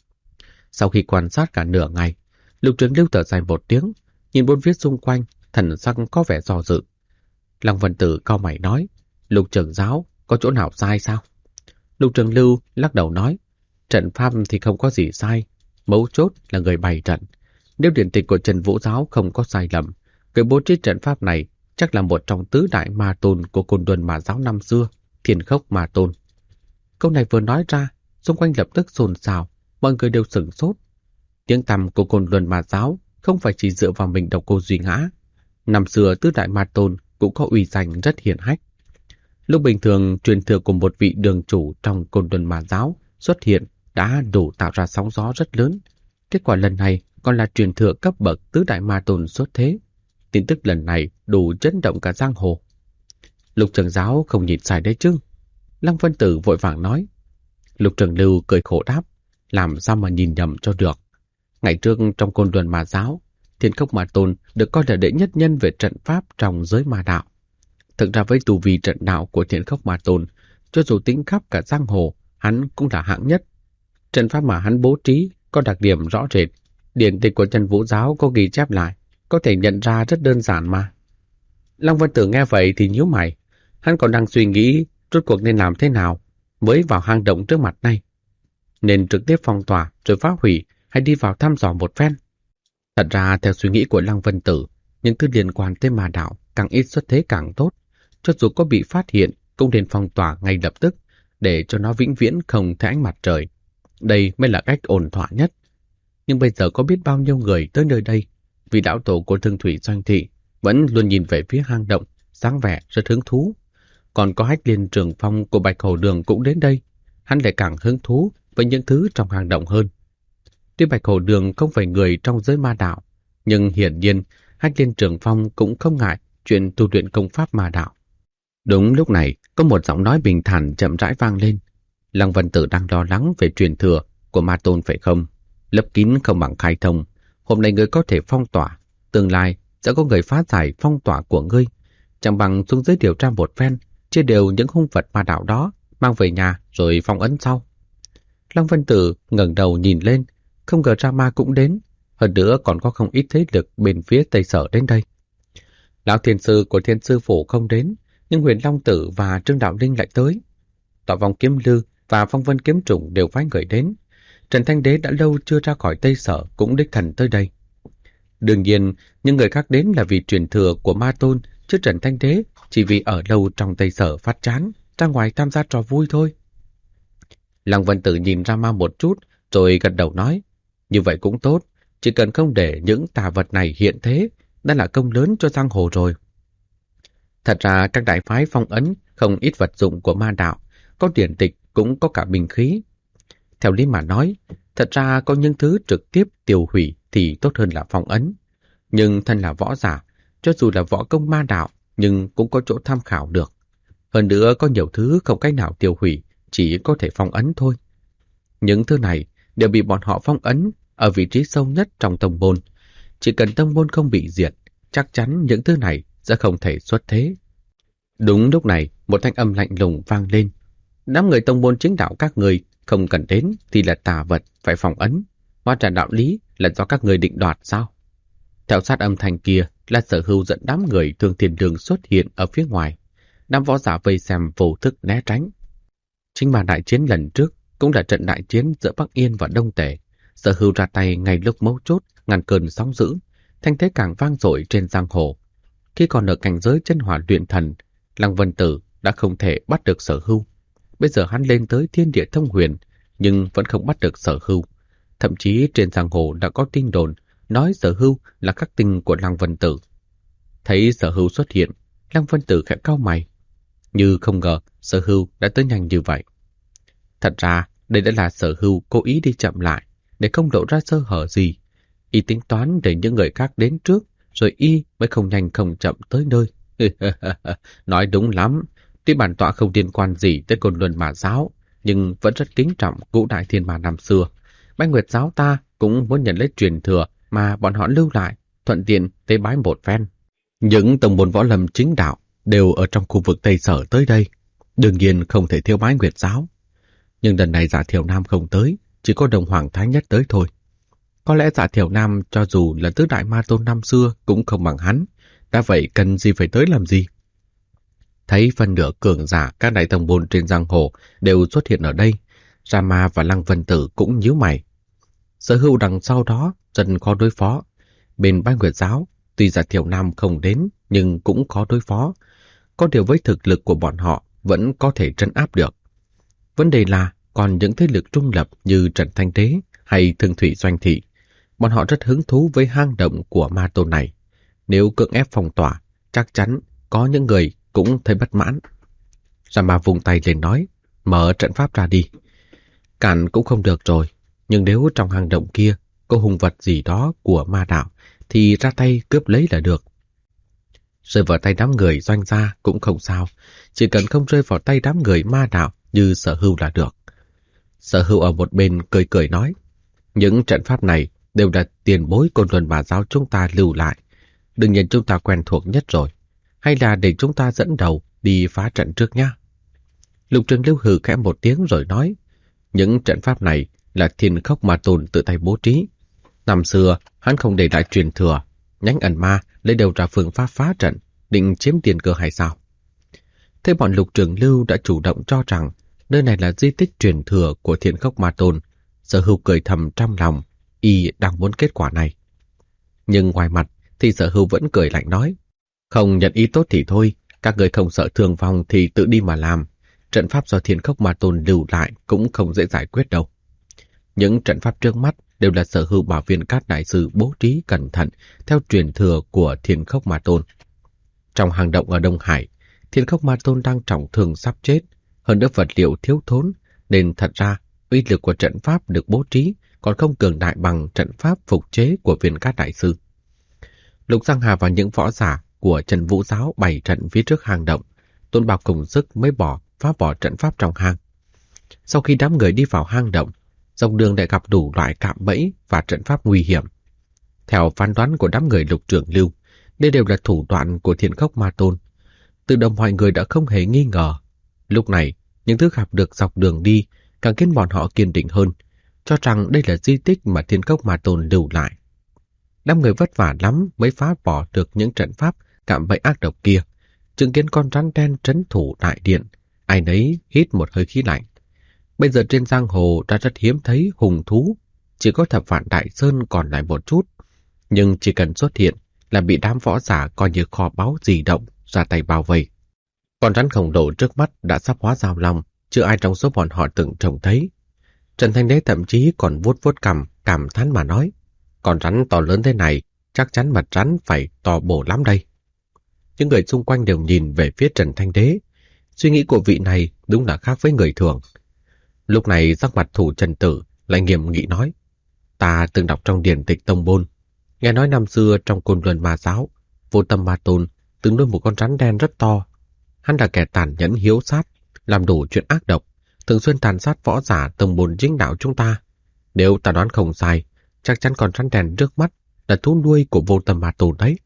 A: Sau khi quan sát cả nửa ngày, Lục Trường Lưu thở dài một tiếng, nhìn bốn phía xung quanh, thần sắc có vẻ do dự. Lăng Vân Tử cau mày nói: "Lục trưởng giáo, có chỗ nào sai sao?" Lục Trường Lưu lắc đầu nói: "Trận pháp thì không có gì sai, mấu chốt là người bày trận. Nếu điển tịch của Trần Vũ giáo không có sai lầm, người bố trí trận pháp này chắc là một trong tứ đại ma tôn của Côn Luân Ma giáo năm xưa, Thiên Khốc Ma tôn." Câu này vừa nói ra, xung quanh lập tức xôn xao, mọi người đều sửng sốt. Tiếng tăm của Côn Luân Ma giáo không phải chỉ dựa vào mình Độc Cô Duy Ngã. Năm xưa tứ đại ma tôn cũng có uy danh rất hiển hách. Lúc bình thường, truyền thừa của một vị đường chủ trong Côn Luân Ma giáo xuất hiện đã đủ tạo ra sóng gió rất lớn. Kết quả lần này còn là truyền thừa cấp bậc tứ đại ma tôn xuất thế. Tin tức lần này đủ chấn động cả giang hồ. Lục trưởng giáo không nhìn sai đấy chứ? Lăng Vân Tử vội vàng nói. Lục trưởng lưu cười khổ đáp, làm sao mà nhìn nhầm cho được. Ngày trước trong Côn Luân Ma giáo, Thiên Cốc Ma Tôn được coi là đệ nhất nhân về trận pháp trong giới ma đạo. Thực ra với tu vi trận đạo của Thiên Cốc Ma Tôn, cho dù tính khắp cả giang hồ, hắn cũng là hạng nhất. Trận pháp mà hắn bố trí có đặc điểm rõ rệt, điển tịch của Trần Vũ giáo có ghi chép lại, có thể nhận ra rất đơn giản mà. Lăng Vân Tử nghe vậy thì nhíu mày, hắn còn đang suy nghĩ rốt cuộc nên làm thế nào mới vào hang động trước mặt này. Nên trực tiếp phong tỏa rồi phá hủy hay đi vào thăm dò một phen. Thật ra theo suy nghĩ của Lăng Vân Tử, những thứ liên quan tới ma đạo càng ít xuất thế càng tốt. Cho dù có bị phát hiện cũng nên phong tỏa ngay lập tức để cho nó vĩnh viễn không thấy ánh mặt trời. Đây mới là cách ổn thỏa nhất. Nhưng bây giờ có biết bao nhiêu người tới nơi đây, vì lão tổ của Thương Thủy Doanh Thị vẫn luôn nhìn về phía hang động, sáng vẻ rất hứng thú. Còn có Hách Liên Trường Phong của Bạch Hổ Đường cũng đến đây, hắn lại càng hứng thú với những thứ trong hang động hơn. Tuy Bạch Hổ Đường không phải người trong giới ma đạo, nhưng hiển nhiên Hách Liên Trường Phong cũng không ngại chuyện tu luyện công pháp ma đạo. Đúng lúc này, có một giọng nói bình thản chậm rãi vang lên. Lăng Vân Tử đang lo lắng về truyền thừa của ma tôn phải không? Lấp kín không bằng khai thông. Hôm nay ngươi có thể phong tỏa, tương lai sẽ có người phá giải phong tỏa của ngươi. Chẳng bằng xuống dưới điều tra một phen, chia đều những hung vật ma đạo đó, mang về nhà rồi phong ấn sau. Lăng Vân Tử ngẩng đầu nhìn lên, không ngờ ra ma cũng đến, hơn nữa còn có không ít thế lực bên phía Tây Sở đến đây. Lão thiền sư của Thiên Sư Phủ không đến, nhưng Huyền Long Tử và Trương Đạo Linh lại tới. Tọa Vong Kiếm Lư và Phong Vân Kiếm Trùng đều phái người đến. Trần Thanh Đế đã lâu chưa ra khỏi Tây Sở cũng đích thân tới đây. Đương nhiên, những người khác đến là vì truyền thừa của ma tôn, chứ Trần Thanh Đế chỉ vì ở lâu trong Tây Sở phát chán, ra ngoài tham gia trò vui thôi. Lăng Vân Tử nhìn ra ma một chút, rồi gật đầu nói, như vậy cũng tốt, chỉ cần không để những tà vật này hiện thế, đã là công lớn cho giang hồ rồi. Thật ra các đại phái phong ấn không ít vật dụng của ma đạo, có điển tịch cũng có cả binh khí. Theo lý mà nói, thật ra có những thứ trực tiếp tiêu hủy thì tốt hơn là phong ấn. Nhưng thân là võ giả, cho dù là võ công ma đạo, nhưng cũng có chỗ tham khảo được. Hơn nữa có nhiều thứ không cách nào tiêu hủy, chỉ có thể phong ấn thôi. Những thứ này đều bị bọn họ phong ấn ở vị trí sâu nhất trong tông môn. Chỉ cần tông môn không bị diệt, chắc chắn những thứ này sẽ không thể xuất thế. Đúng lúc này, một thanh âm lạnh lùng vang lên. Đám người tông môn chính đạo các người không cần đến thì là tà vật phải phong ấn. Hóa ra đạo lý là do các người định đoạt sao? Theo sát âm thanh kia là Sở Hưu dẫn đám người Thương Thiên Đường xuất hiện ở phía ngoài. Đám võ giả vây xem vô thức né tránh. Chính mà đại chiến lần trước cũng là trận đại chiến giữa Bắc Yên và Đông Tề. Sở Hưu ra tay ngay lúc mấu chốt, ngăn cơn sóng dữ, thanh thế càng vang dội trên giang hồ. Khi còn ở cảnh giới chân hỏa luyện thần, Lăng Vân Tử đã không thể bắt được Sở Hưu. Bây giờ hắn lên tới thiên địa thông huyền, nhưng vẫn không bắt được Sở Hưu. Thậm chí trên giang hồ đã có tin đồn nói Sở Hưu là khắc tinh của Lăng Vân Tử. Thấy Sở Hưu xuất hiện, Lăng Vân Tử khẽ cau mày. Như không ngờ Sở Hưu đã tới nhanh như vậy. Thật ra đây đã là Sở Hưu cố ý đi chậm lại để không lộ ra sơ hở gì. Y tính toán để những người khác đến trước, rồi y mới không nhanh không chậm tới nơi. Nói đúng lắm. Tuy bản tọa không liên quan gì tới Côn Luân Ma giáo, nhưng vẫn rất kính trọng Ngũ Đại Thiên Ma năm xưa. Bách Nguyệt giáo ta cũng muốn nhận lấy truyền thừa mà bọn họ lưu lại, thuận tiện tế bái một phen. Những tông môn võ lâm chính đạo đều ở trong khu vực Tây Sở tới đây, đương nhiên không thể thiếu bái Nguyệt giáo. Nhưng lần này Dạ Thiểu Nam không tới, chỉ có Đồng Hoàng Thái Nhất tới thôi. Có lẽ Dạ Thiểu Nam cho dù là tứ đại ma tôn năm xưa cũng không bằng hắn, đã vậy cần gì phải tới làm gì? Thấy phần nửa cường giả các đại tông môn trên giang hồ đều xuất hiện ở đây, Rama và Lăng Vân Tử cũng nhíu mày. Sở Hưu đằng sau đó dần khó đối phó. Bên Bái Nguyệt giáo, tuy Dạ Thiểu Nam không đến nhưng cũng khó đối phó. Có điều với thực lực của bọn họ vẫn có thể trấn áp được. Vấn đề là còn những thế lực trung lập như Trần Thanh Đế hay Thương Thủy Doanh Thị. Bọn họ rất hứng thú với hang động của ma tôn này. Nếu cưỡng ép phong tỏa, chắc chắn có những người cũng thấy bất mãn. Rama vùng tay lên nói, mở trận pháp ra đi. Cản cũng không được rồi, nhưng nếu trong hang động kia có hung vật gì đó của ma đạo thì ra tay cướp lấy là được. Rơi vào tay đám người Doanh gia cũng không sao, chỉ cần không rơi vào tay đám người ma đạo như Sở Hưu là được. Sở Hưu ở một bên cười cười nói, những trận pháp này đều là tiền bối Côn Luân Bà Giáo chúng ta lưu lại. Đương nhiên chúng ta quen thuộc nhất rồi. Hay là để chúng ta dẫn đầu đi phá trận trước nhé. Lục Trường Lưu hừ khẽ một tiếng rồi nói, những trận pháp này là Thiên Khốc Ma Tôn tự tay bố trí. Năm xưa, hắn không để lại truyền thừa, nhánh ẩn ma lấy đầu ra phương pháp phá trận, định chiếm tiền cơ hay sao? Thế bọn Lục Trường Lưu đã chủ động cho rằng nơi này là di tích truyền thừa của Thiên Khốc Ma Tôn. Sở Hưu cười thầm trong lòng, y đang muốn kết quả này. Nhưng ngoài mặt thì Sở Hưu vẫn cười lạnh nói, không nhận ý tốt thì thôi, các người không sợ thương vong thì tự đi mà làm. Trận pháp do Thiên Khốc Ma Tôn lưu lại cũng không dễ giải quyết đâu. Những trận pháp trước mắt đều là Sở Hưu bảo Viên Cát Đại Sư bố trí cẩn thận theo truyền thừa của Thiên Khốc Ma Tôn. Trong hang động ở Đông Hải, Thiên Khốc Ma Tôn đang trọng thương sắp chết, hơn nữa vật liệu thiếu thốn, nên thật ra uy lực của trận pháp được bố trí còn không cường đại bằng trận pháp phục chế của Viên Cát Đại Sư. Lục Giang Hà và những võ giả của Trần Vũ Giáo bày trận phía trước hang động, Tôn Bảo cùng sức mới phá bỏ trận pháp trong hang. Sau khi đám người đi vào hang động, dọc đường lại gặp đủ loại cạm bẫy và trận pháp nguy hiểm. Theo phán đoán của đám người Lục Trường Lưu, đây đều là thủ đoạn của Thiên Khốc Ma Tôn. Tự động mọi người đã không hề nghi ngờ. Lúc này, những thứ gặp được dọc đường đi càng khiến bọn họ kiên định hơn, cho rằng đây là di tích mà Thiên Khốc Ma Tôn lưu lại. Đám người vất vả lắm mới phá bỏ được những trận pháp cạm bẫy ác độc kia. Chứng kiến con rắn đen trấn thủ đại điện, ai nấy hít một hơi khí lạnh. Bây giờ trên giang hồ đã rất hiếm thấy hùng thú, chỉ có Thập Vạn Đại Sơn còn lại một chút. Nhưng chỉ cần xuất hiện là bị đám võ giả coi như kho báu di động ra tay bao vây. Con rắn khổng lồ trước mắt đã sắp hóa Giao Long, chưa ai trong số bọn họ từng trông thấy. Trần Thanh Đế thậm chí còn vuốt vuốt cằm, cảm thán mà nói, con rắn to lớn thế này, chắc chắn mặt rắn phải to bổ lắm đây. Những người xung quanh đều nhìn về phía Trần Thanh Đế. Suy nghĩ của vị này đúng là khác với người thường. Lúc này sắc mặt Thủ Trần Tử lại nghiêm nghị nói, ta từng đọc trong điển tịch tông môn, nghe nói năm xưa trong Côn Luân Ma Giáo, Vô Tâm Ma Tôn từng nuôi một con rắn đen rất to. Hắn là kẻ tàn nhẫn hiếu sát, làm đủ chuyện ác độc, thường xuyên tàn sát võ giả tông môn chính đạo chúng ta. Nếu ta đoán không sai, chắc chắn con rắn đen trước mắt là thú nuôi của Vô Tâm Ma Tôn đấy.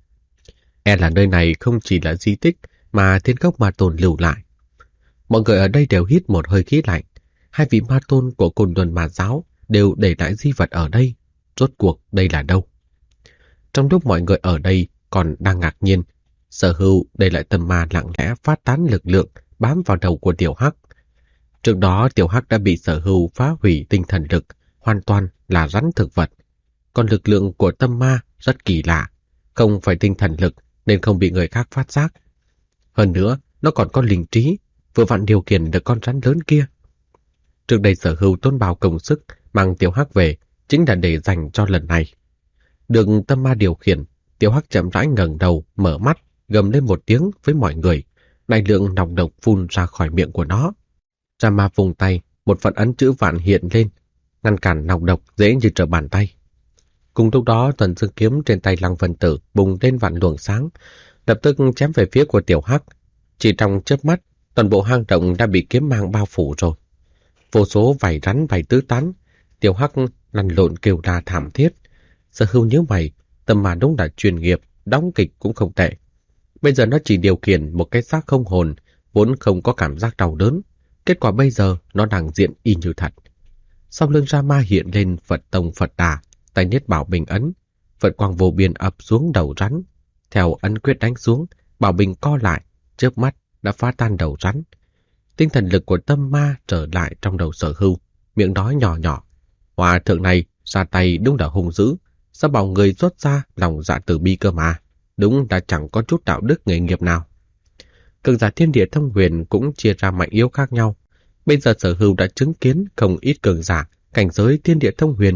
A: E là nơi này không chỉ là di tích mà Thiên Khốc Ma Tôn lưu lại. Mọi người ở đây đều hít một hơi khí lạnh. Hai vị ma tôn của Côn Luân Ma Giáo đều để lại di vật ở đây. Rốt cuộc đây là đâu? Trong lúc mọi người ở đây còn đang ngạc nhiên, Sở Hưu để lại tâm ma lặng lẽ phát tán lực lượng bám vào đầu của Tiểu Hắc. Trước đó Tiểu Hắc đã bị Sở Hưu phá hủy tinh thần lực, hoàn toàn là rắn thực vật. Còn lực lượng của tâm ma rất kỳ lạ, không phải tinh thần lực nên không bị người khác phát giác. Hơn nữa, nó còn có linh trí, vừa vặn điều khiển được con rắn lớn kia. Trước đây Sở Hưu tốn bao công sức mang Tiểu Hắc về chính là để dành cho lần này. Được tâm ma điều khiển, Tiểu Hắc chậm rãi ngẩng đầu, mở mắt, gầm lên một tiếng với mọi người. Đại lượng nọc độc phun ra khỏi miệng của nó. Ra ma vùng tay, một phần ấn chữ vạn hiện lên, ngăn cản nọc độc dễ như trở bàn tay. Cùng lúc đó, Thuần Dương kiếm trên tay Lăng Vân Tử bùng lên vạn luồng sáng, lập tức chém về phía của Tiểu Hắc. Chỉ trong chớp mắt, toàn bộ hang động đã bị kiếm mang bao phủ rồi. Vô số vảy rắn bay tứ tán, Tiểu Hắc lăn lộn kêu la thảm thiết. Sở Hưu nhớ mày, tâm ma đúng là chuyên nghiệp, đóng kịch cũng không tệ. Bây giờ nó chỉ điều khiển một cái xác không hồn, vốn không có cảm giác đau đớn. Kết quả bây giờ nó đang diễn y như thật. Sau lưng Ra Ma hiện lên Phật Tông Phật Đà, tay niết bảo bình ấn, Phật quang vô biên ập xuống đầu rắn. Theo ấn quyết đánh xuống, bảo bình co lại, chớp mắt đã phá tan đầu rắn. Tinh thần lực của tâm ma trở lại trong đầu Sở Hưu, miệng nói nhỏ nhỏ, hòa thượng này ra tay đúng là hung dữ, sao bảo người rốt ra lòng dạ từ bi cơ mà, đúng là chẳng có chút đạo đức nghề nghiệp nào. Cường giả thiên địa thông huyền cũng chia ra mạnh yếu khác nhau. Bây giờ Sở Hưu đã chứng kiến không ít cường giả cảnh giới thiên địa thông huyền.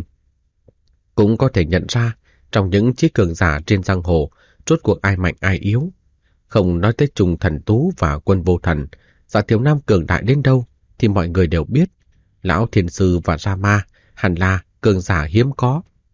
A: Cũng có thể nhận ra trong những chiếc cường giả trên giang hồ rốt cuộc ai mạnh ai yếu. Không nói tới Trùng Thần Tú và Quân Vô Thần, Giả Thiếu Nam cường đại đến đâu thì mọi người đều biết. Lão Thiền Sư và Ra Ma hẳn là cường giả hiếm có,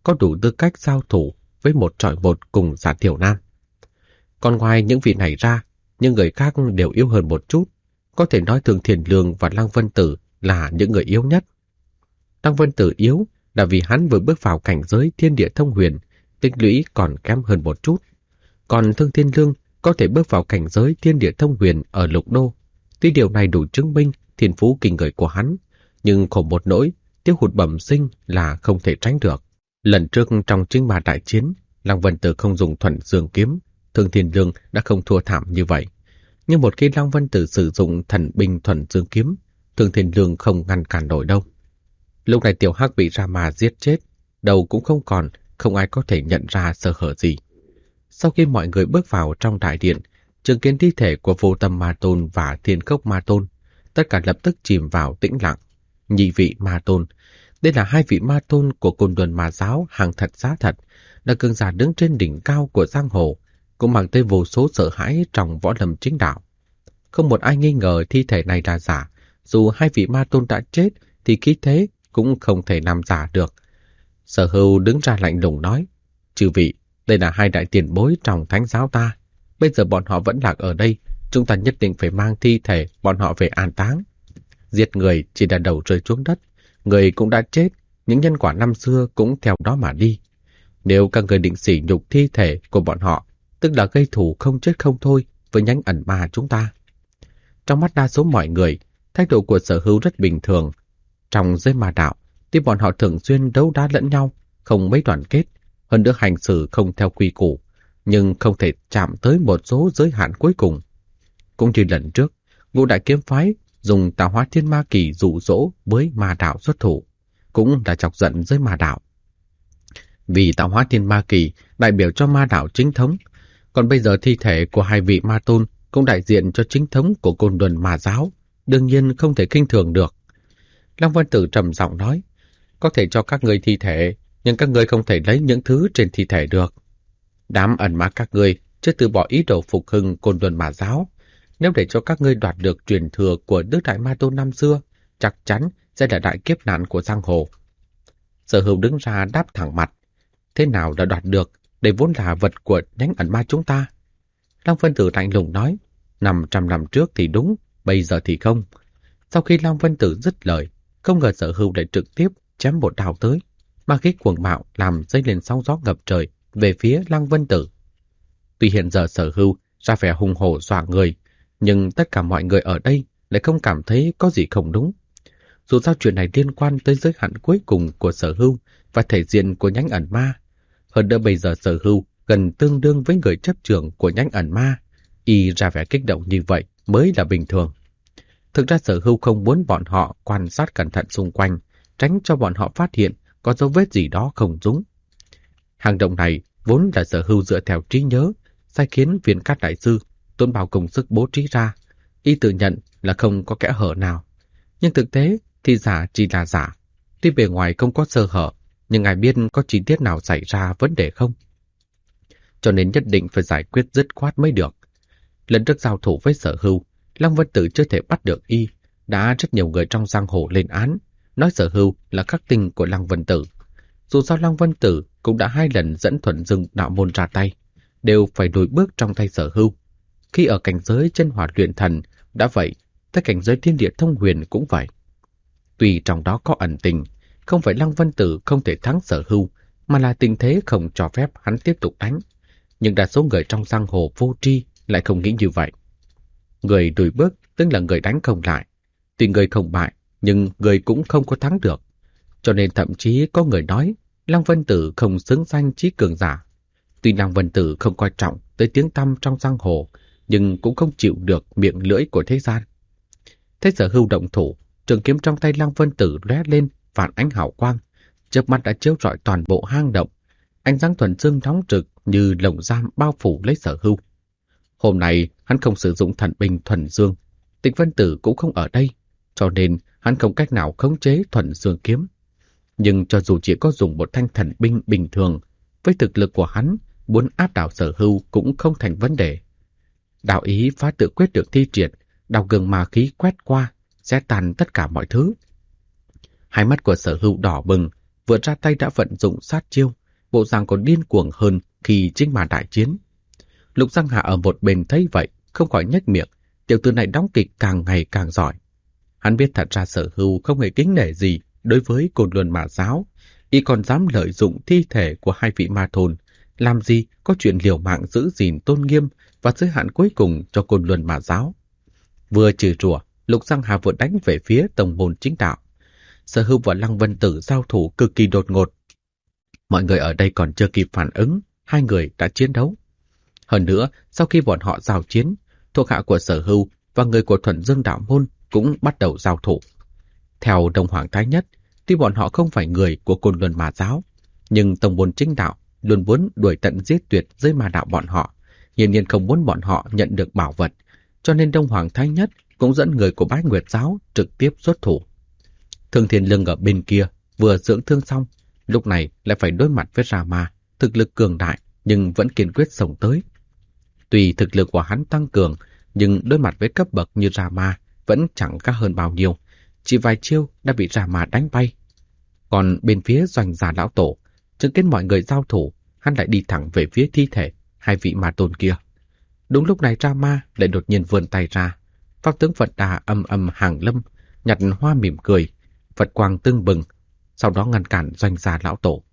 A: có đủ tư cách giao thủ với một chọi một cùng Giả Thiểu Nam. Còn ngoài những vị này ra, những người khác đều yếu hơn một chút. Có thể nói Thường Thiền Lương và Lăng Vân Tử là những người yếu nhất. Lăng Vân Tử yếu là vì hắn vừa bước vào cảnh giới thiên địa thông huyền, tích lũy còn kém hơn một chút. Còn Thương Thiên Lương có thể bước vào cảnh giới thiên địa thông huyền ở Lục Đô. Tuy điều này đủ chứng minh thiên phú kinh người của hắn, nhưng khổ một nỗi, thiếu hụt bẩm sinh là không thể tránh được. Lần trước trong Chính Ma đại chiến, Lăng Vân Tử không dùng Thuần Dương kiếm, Thương Thiên Lương đã không thua thảm như vậy. Nhưng một khi Lăng Vân Tử sử dụng thần binh Thuần Dương kiếm, Thương Thiên Lương không ngăn cản nổi đâu. Lúc này Tiểu Hắc bị Rama giết chết, đầu cũng không còn, không ai có thể nhận ra sơ hở gì. Sau khi mọi người bước vào trong đại điện, chứng kiến thi thể của Vô Tâm Ma Tôn và Thiên Cốc Ma Tôn, tất cả lập tức chìm vào tĩnh lặng. Nhị vị Ma Tôn, đây là hai vị Ma Tôn của Côn Luân Ma giáo hàng thật giá thật, là cường giả đứng trên đỉnh cao của giang hồ, cũng mang tới vô số sợ hãi trong võ lâm chính đạo. Không một ai nghi ngờ thi thể này là giả, dù hai vị Ma Tôn đã chết thì khí thế cũng không thể làm giả được. Sở Hưu đứng ra lạnh lùng nói, chư vị, đây là hai đại tiền bối trong thánh giáo ta. Bây giờ bọn họ vẫn lạc ở đây, chúng ta nhất định phải mang thi thể bọn họ về an táng. Giết người chỉ là đầu rơi xuống đất, người cũng đã chết, những nhân quả năm xưa cũng theo đó mà đi. Nếu các người định sỉ nhục thi thể của bọn họ, tức là gây thù không chết không thôi với nhánh ẩn ma chúng ta. Trong mắt đa số mọi người, thái độ của Sở Hưu rất bình thường. Trong giới ma đạo, tuy bọn họ thường xuyên đấu đá lẫn nhau, không mấy đoàn kết, hơn nữa hành xử không theo quy củ, nhưng không thể chạm tới một số giới hạn cuối cùng. Cũng như lần trước, Ngũ Đại Kiếm Phái dùng Tạo Hóa Thiên Ma Kỳ dụ dỗ với ma đạo xuất thủ, cũng là chọc giận giới ma đạo. Vì Tạo Hóa Thiên Ma Kỳ đại biểu cho ma đạo chính thống, còn bây giờ thi thể của hai vị ma tôn cũng đại diện cho chính thống của Côn Luân Ma giáo, đương nhiên không thể khinh thường được. Lăng Vân Tử trầm giọng nói, có thể cho các ngươi thi thể, nhưng các ngươi không thể lấy những thứ trên thi thể được. Đám ẩn ma các ngươi chưa từ bỏ ý đồ phục hưng Côn Luân Ma giáo. Nếu để cho các ngươi đoạt được truyền thừa của Đức Đại Ma Tôn năm xưa, chắc chắn sẽ là đại kiếp nạn của giang hồ. Sở Hữu đứng ra đáp thẳng mặt. Thế nào đã đoạt được, đây vốn là vật của nhánh ẩn ma chúng ta. Lăng Vân Tử lạnh lùng nói, 500 năm trước thì đúng, bây giờ thì không. Sau khi Lăng Vân Tử dứt lời, không ngờ Sở Hữu lại trực tiếp chém một đao tới, ma khí cuồng bạo làm dấy lên sóng gió ngập trời về phía Lăng Vân Tử. Tuy hiện giờ Sở Hữu ra vẻ hùng hổ dọa người, nhưng tất cả mọi người ở đây lại không cảm thấy có gì không đúng. Dù sao chuyện này liên quan tới giới hạn cuối cùng của Sở Hữu và thể diện của nhánh ẩn ma. Hơn nữa bây giờ Sở Hữu gần tương đương với người chấp trưởng của nhánh ẩn ma, y ra vẻ kích động như vậy mới là bình thường. Thực ra Sở Hữu không muốn bọn họ quan sát cẩn thận xung quanh, tránh cho bọn họ phát hiện có dấu vết gì đó không đúng. Hành động này vốn là Sở Hữu dựa theo trí nhớ, sai khiến Viên Cát đại sư tốn bao công sức bố trí ra, y tự nhận là không có kẽ hở nào. Nhưng thực tế thì giả chỉ là giả, tuy bề ngoài không có sơ hở, nhưng ai biết có chi tiết nào xảy ra vấn đề không. Cho nên nhất định phải giải quyết dứt khoát mới được. Lần trước giao thủ với Sở Hữu, Lăng Vân Tử chưa thể bắt được y, đã rất nhiều người trong giang hồ lên án, nói Sở Hữu là khắc tinh của Lăng Vân Tử. Dù sao Lăng Vân Tử cũng đã 2 lần dẫn Thuần Dương đạo môn ra tay, đều phải lùi bước trong tay Sở Hữu. Khi ở cảnh giới chân hỏa luyện thần đã vậy, tới cảnh giới thiên địa thông huyền cũng vậy. Tuy trong đó có ẩn tình, không phải Lăng Vân Tử không thể thắng Sở Hữu, mà là tình thế không cho phép hắn tiếp tục đánh. Nhưng đa số người trong giang hồ vô tri lại không nghĩ như vậy. Người lùi bước tức là người đánh không lại. Tuy người không bại, nhưng người cũng không có thắng được. Cho nên thậm chí có người nói Lăng Vân Tử không xứng danh chí cường giả. Tuy Lăng Vân Tử không coi trọng tới tiếng tăm trong giang hồ, nhưng cũng không chịu được miệng lưỡi của thế gian. Thế Sở Hữu động thủ, trường kiếm trong tay Lăng Vân Tử lóe lên phản ánh hào quang, chớp mắt đã chiếu rọi toàn bộ hang động. Ánh sáng thuần dương nóng rực như lồng giam bao phủ lấy Sở Hữu. Hôm nay hắn không sử dụng thần binh thuần dương, Tịch Vân Tử cũng không ở đây, cho nên hắn không cách nào khống chế thuần dương kiếm. Nhưng cho dù chỉ có dùng một thanh thần binh bình thường, với thực lực của hắn, muốn áp đảo Sở Hữu cũng không thành vấn đề. Đạo ý phá tự quyết được thi triển, đao gương ma khí quét qua, sẽ tan tất cả mọi thứ. Hai mắt của Sở Hữu đỏ bừng, vừa ra tay đã vận dụng sát chiêu, bộ dạng còn điên cuồng hơn khi chính mà đại chiến. Lục Giang Hà ở một bên thấy vậy, không khỏi nhếch miệng, tiểu tử này đóng kịch càng ngày càng giỏi. Hắn biết thật ra Sở Hưu không hề kính nể gì đối với Côn Luân Ma Giáo, y còn dám lợi dụng thi thể của hai vị ma thôn, làm gì có chuyện liều mạng giữ gìn tôn nghiêm và giới hạn cuối cùng cho Côn Luân Ma Giáo. Vừa chửi rủa, Lục Giang Hà vừa đánh về phía tông môn chính đạo. Sở Hưu và Lăng Vân Tử giao thủ cực kỳ đột ngột. Mọi người ở đây còn chưa kịp phản ứng, hai người đã chiến đấu. Hơn nữa, sau khi bọn họ giao chiến, thuộc hạ của Sở Hưu và người của Thuần Dương Đạo Môn cũng bắt đầu giao thủ. Theo Đông Hoàng Thái Nhất, tuy bọn họ không phải người của Côn Luân Ma Giáo, nhưng tông môn chính đạo luôn muốn đuổi tận giết tuyệt dưới ma đạo bọn họ, hiển nhiên không muốn bọn họ nhận được bảo vật, cho nên Đông Hoàng Thái Nhất cũng dẫn người của Bái Nguyệt Giáo trực tiếp xuất thủ. Thương Thiên Lương ở bên kia vừa dưỡng thương xong, lúc này lại phải đối mặt với Rama, thực lực cường đại nhưng vẫn kiên quyết xông tới. Tuy thực lực của hắn tăng cường, nhưng đối mặt với cấp bậc như Rama vẫn chẳng khác hơn bao nhiêu, chỉ vài chiêu đã bị Rama đánh bay. Còn bên phía Doanh Gia lão tổ, chứng kiến mọi người giao thủ, hắn lại đi thẳng về phía thi thể hai vị ma tôn kia. Đúng lúc này Rama lại đột nhiên vươn tay ra, pháp tướng Phật Đà âm âm hàng lâm, nhặt hoa mỉm cười, Phật quang tưng bừng, sau đó ngăn cản Doanh Gia lão tổ.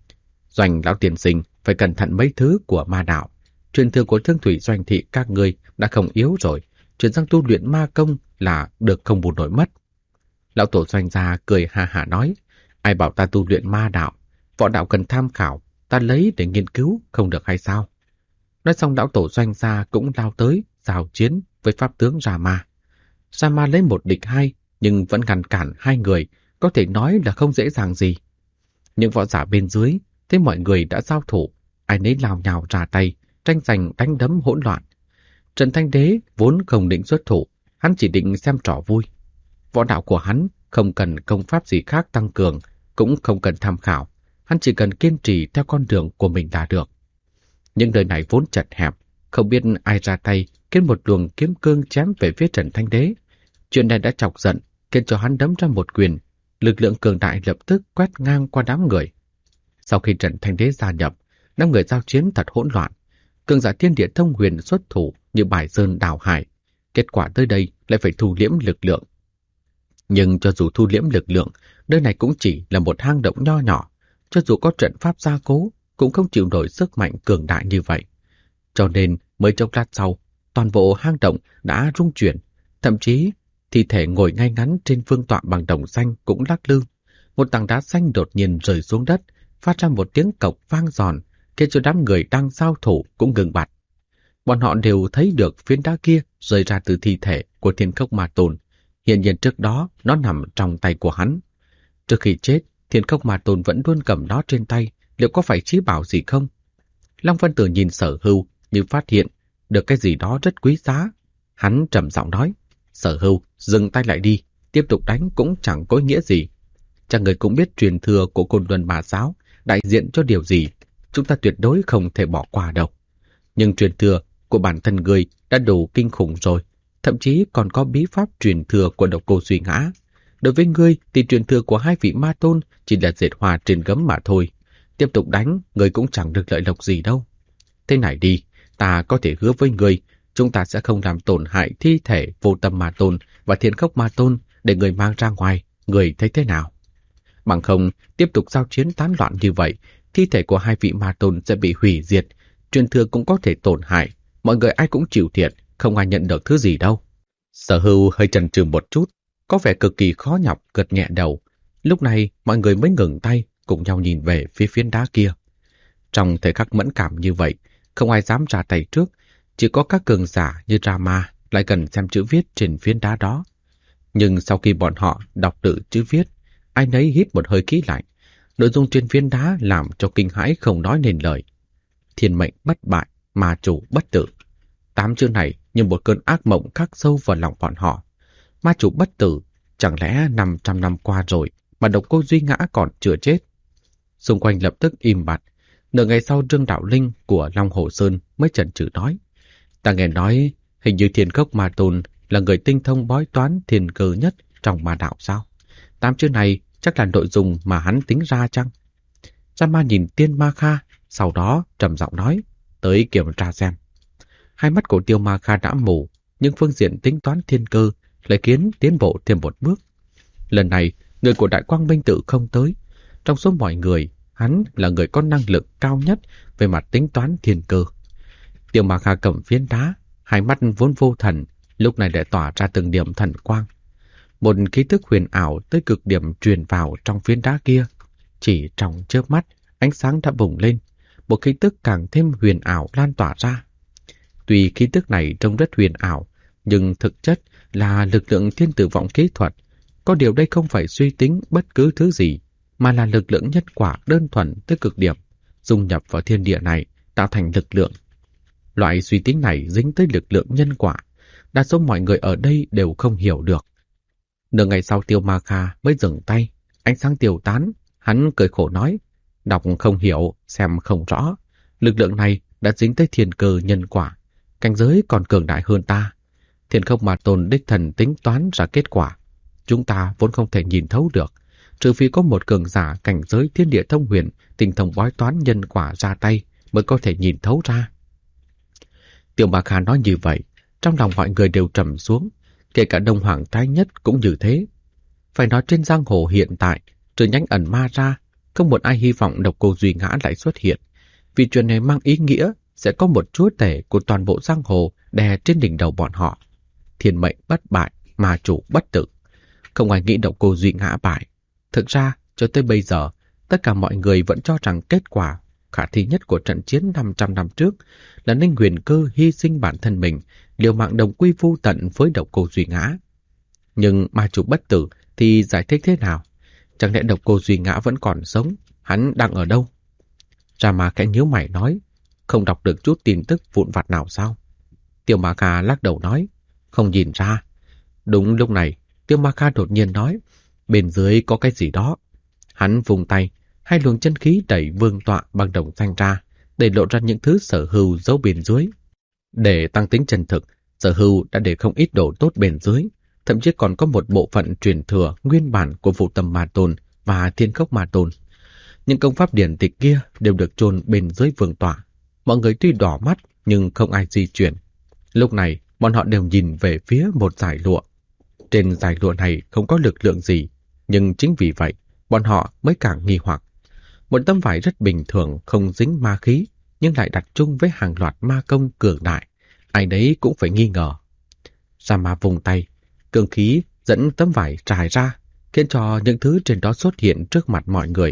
A: Doanh lão tiên sinh phải cẩn thận mấy thứ của ma đạo. Truyền thừa của Thương Thủy Doanh thị các ngươi đã không yếu rồi, chuyển sang tu luyện ma công là được không bù nổi mất. Lão tổ Doanh Gia cười ha hả nói, ai bảo ta tu luyện ma đạo, võ đạo cần tham khảo, ta lấy để nghiên cứu, không được hay sao? Nói xong lão tổ Doanh Gia cũng lao tới, giao chiến với pháp tướng Rama. Rama lấy một địch hai, nhưng vẫn ngăn cản hai người, có thể nói là không dễ dàng gì. Những võ giả bên dưới thấy mọi người đã giao thủ, ai nấy lao nhào ra tay, tranh giành đánh đấm hỗn loạn. Trần Thanh Đế vốn không định xuất thủ, hắn chỉ định xem trò vui. Võ đạo của hắn không cần công pháp gì khác tăng cường, cũng không cần tham khảo, hắn chỉ cần kiên trì theo con đường của mình là được. Nhưng đời này vốn chật hẹp, không biết ai ra tay khiến một luồng kiếm cương chém về phía Trần Thanh Đế. Chuyện này đã chọc giận, khiến cho hắn đấm ra một quyền, lực lượng cường đại lập tức quét ngang qua đám người. Sau khi Trần Thanh Đế gia nhập, đám người giao chiến thật hỗn loạn. Cường giả thiên địa thông huyền xuất thủ như bài sơn đảo hải. Kết quả tới đây lại phải thu liễm lực lượng. Nhưng cho dù thu liễm lực lượng, nơi này cũng chỉ là một hang động nho nhỏ. Cho dù có trận pháp gia cố, cũng không chịu nổi sức mạnh cường đại như vậy. Cho nên mới chốc lát sau, toàn bộ hang động đã rung chuyển. Thậm chí, thi thể ngồi ngay ngắn trên vương tọa bằng đồng xanh cũng lắc lư. Một tảng đá xanh đột nhiên rơi xuống đất, phát ra một tiếng cộc vang giòn, khiến cho đám người đang giao thủ cũng ngừng bặt. Bọn họ đều thấy được phiến đá kia rơi ra từ thi thể của Thiên Khốc Ma Tôn. Hiện nhiên trước đó nó nằm trong tay của hắn. Trước khi chết, Thiên Khốc Ma Tôn vẫn luôn cầm nó trên tay, liệu có phải chí bảo gì không? Long Vân Tử nhìn Sở Hưu như phát hiện được cái gì đó rất quý giá. Hắn trầm giọng nói, Sở Hưu, dừng tay lại đi, tiếp tục đánh cũng chẳng có nghĩa gì. Chắc người cũng biết truyền thừa của Côn Luân Ma Giáo đại diện cho điều gì, chúng ta tuyệt đối không thể bỏ qua đâu. Nhưng truyền thừa của bản thân người đã đủ kinh khủng rồi, thậm chí còn có bí pháp truyền thừa của Độc Cô Duy Ngã. Đối với ngươi thì truyền thừa của hai vị ma tôn chỉ là dệt hoa trên gấm mà thôi. Tiếp tục đánh, ngươi cũng chẳng được lợi lộc gì đâu. Thế này đi, ta có thể hứa với ngươi, chúng ta sẽ không làm tổn hại thi thể Vô Tâm Ma Tôn và Thiên Khốc Ma Tôn để người mang ra ngoài, ngươi thấy thế nào? Bằng không, tiếp tục giao chiến tán loạn như vậy, thi thể của hai vị ma tôn sẽ bị hủy diệt, truyền thừa cũng có thể tổn hại, mọi người ai cũng chịu thiệt, không ai nhận được thứ gì đâu. Sở Hưu hơi chần chừ một chút, có vẻ cực kỳ khó nhọc, gật nhẹ đầu. Lúc này, mọi người mới ngừng tay, cùng nhau nhìn về phía phiến đá kia. Trong thời khắc mẫn cảm như vậy, không ai dám ra tay trước, chỉ có các cường giả như Rama lại cần xem chữ viết trên phiến đá đó. Nhưng sau khi bọn họ đọc được chữ viết, ai nấy hít một hơi khí lạnh. Nội dung trên phiến đá làm cho kinh hãi không nói nên lời. Thiên mệnh bất bại, ma chủ bất tử. 8 chữ này như một cơn ác mộng khắc sâu vào lòng bọn họ. Ma chủ bất tử, chẳng lẽ 500 năm qua rồi mà Độc Cô Duy Ngã còn chưa chết? Xung quanh lập tức im bặt. Nửa ngày sau Trương Đạo Linh của Long Hồ Sơn mới chần chừ nói. Ta nghe nói hình như Thiên Khốc Ma Tôn là người tinh thông bói toán thiên cơ nhất trong ma đạo sao? 8 chữ này chắc là nội dung mà hắn tính ra chăng? Rama nhìn Tiên Ma Kha, sau đó trầm giọng nói, tới kiểm tra xem. Hai mắt của Tiêu Ma Kha đã mù, nhưng phương diện tính toán thiên cơ lại khiến tiến bộ thêm một bước. Lần này, người của Đại Quang Minh Tự không tới. Trong số mọi người, hắn là người có năng lực cao nhất về mặt tính toán thiên cơ. Tiêu Ma Kha cầm phiến đá, hai mắt vốn vô thần, lúc này đã tỏa ra từng điểm thần quang. Một khí tức huyền ảo tới cực điểm truyền vào trong phiến đá kia. Chỉ trong chớp mắt, ánh sáng đã bùng lên, một khí tức càng thêm huyền ảo lan tỏa ra. Tuy khí tức này trông rất huyền ảo, nhưng thực chất là lực lượng thiên tử vọng kỹ thuật. Có điều đây không phải suy tính bất cứ thứ gì, mà là lực lượng nhân quả đơn thuần tới cực điểm, dung nhập vào thiên địa này, tạo thành lực lượng. Loại suy tính này dính tới lực lượng nhân quả, đa số mọi người ở đây đều không hiểu được. Nửa ngày sau Tiêu Ma Kha mới dừng tay, ánh sáng tiêu tán, hắn cười khổ nói, đọc không hiểu, xem không rõ. Lực lượng này đã dính tới thiên cơ nhân quả, cảnh giới còn cường đại hơn ta. Thiên Không Ma Tôn đích thần tính toán ra kết quả, chúng ta vốn không thể nhìn thấu được, trừ phi có một cường giả cảnh giới thiên địa thông huyền, tinh thông bói toán nhân quả ra tay mới có thể nhìn thấu ra. Tiêu Ma Kha nói như vậy, trong lòng mọi người đều trầm xuống, kể cả Đông Hoàng Thái Nhất cũng như thế. Phải nói trên giang hồ hiện tại, trừ nhánh ẩn ma ra, không một ai hy vọng Độc Cô Duy Ngã lại xuất hiện, vì chuyện này mang ý nghĩa sẽ có một chúa tể của toàn bộ giang hồ đè trên đỉnh đầu bọn họ. Thiên mệnh bất bại, ma chủ bất tử. Không ai nghĩ Độc Cô Duy Ngã bại. Thực ra, cho tới bây giờ, tất cả mọi người vẫn cho rằng kết quả khả thi nhất của trận chiến 500 năm trước là Ninh Huyền Cơ hy sinh bản thân mình, liều mạng đồng quy vu tận với Độc Cô Duy Ngã. Nhưng ma chủ bất tử thì giải thích thế nào? Chẳng lẽ Độc Cô Duy Ngã vẫn còn sống? Hắn đang ở đâu? Rama khẽ nhíu mày nói, không đọc được chút tin tức vụn vặt nào sao? Tiêu Ma Kha lắc đầu nói, không nhìn ra. Đúng lúc này, Tiêu Ma Kha đột nhiên nói, bên dưới có cái gì đó. Hắn vùng tay, hai luồng chân khí đẩy vương tọa bằng đồng xanh ra, để lộ ra những thứ Sở Hưu giấu bên dưới. Để tăng tính chân thực, Sở Hưu đã để không ít đồ tốt bên dưới, thậm chí còn có một bộ phận truyền thừa nguyên bản của Vũ Tâm Ma Tôn và Thiên Khốc Ma Tôn. Những công pháp điển tịch kia đều được chôn bên dưới vương tọa. Mọi người tuy đỏ mắt nhưng không ai di chuyển. Lúc này, bọn họ đều nhìn về phía một dải lụa. Trên dải lụa này không có lực lượng gì, nhưng chính vì vậy, bọn họ mới càng nghi hoặc. Một tấm vải rất bình thường, không dính ma khí, nhưng lại đặt chung với hàng loạt ma công cường đại. Ai đấy cũng phải nghi ngờ. Rama vùng tay, cường khí dẫn tấm vải trải ra, khiến cho những thứ trên đó xuất hiện trước mặt mọi người.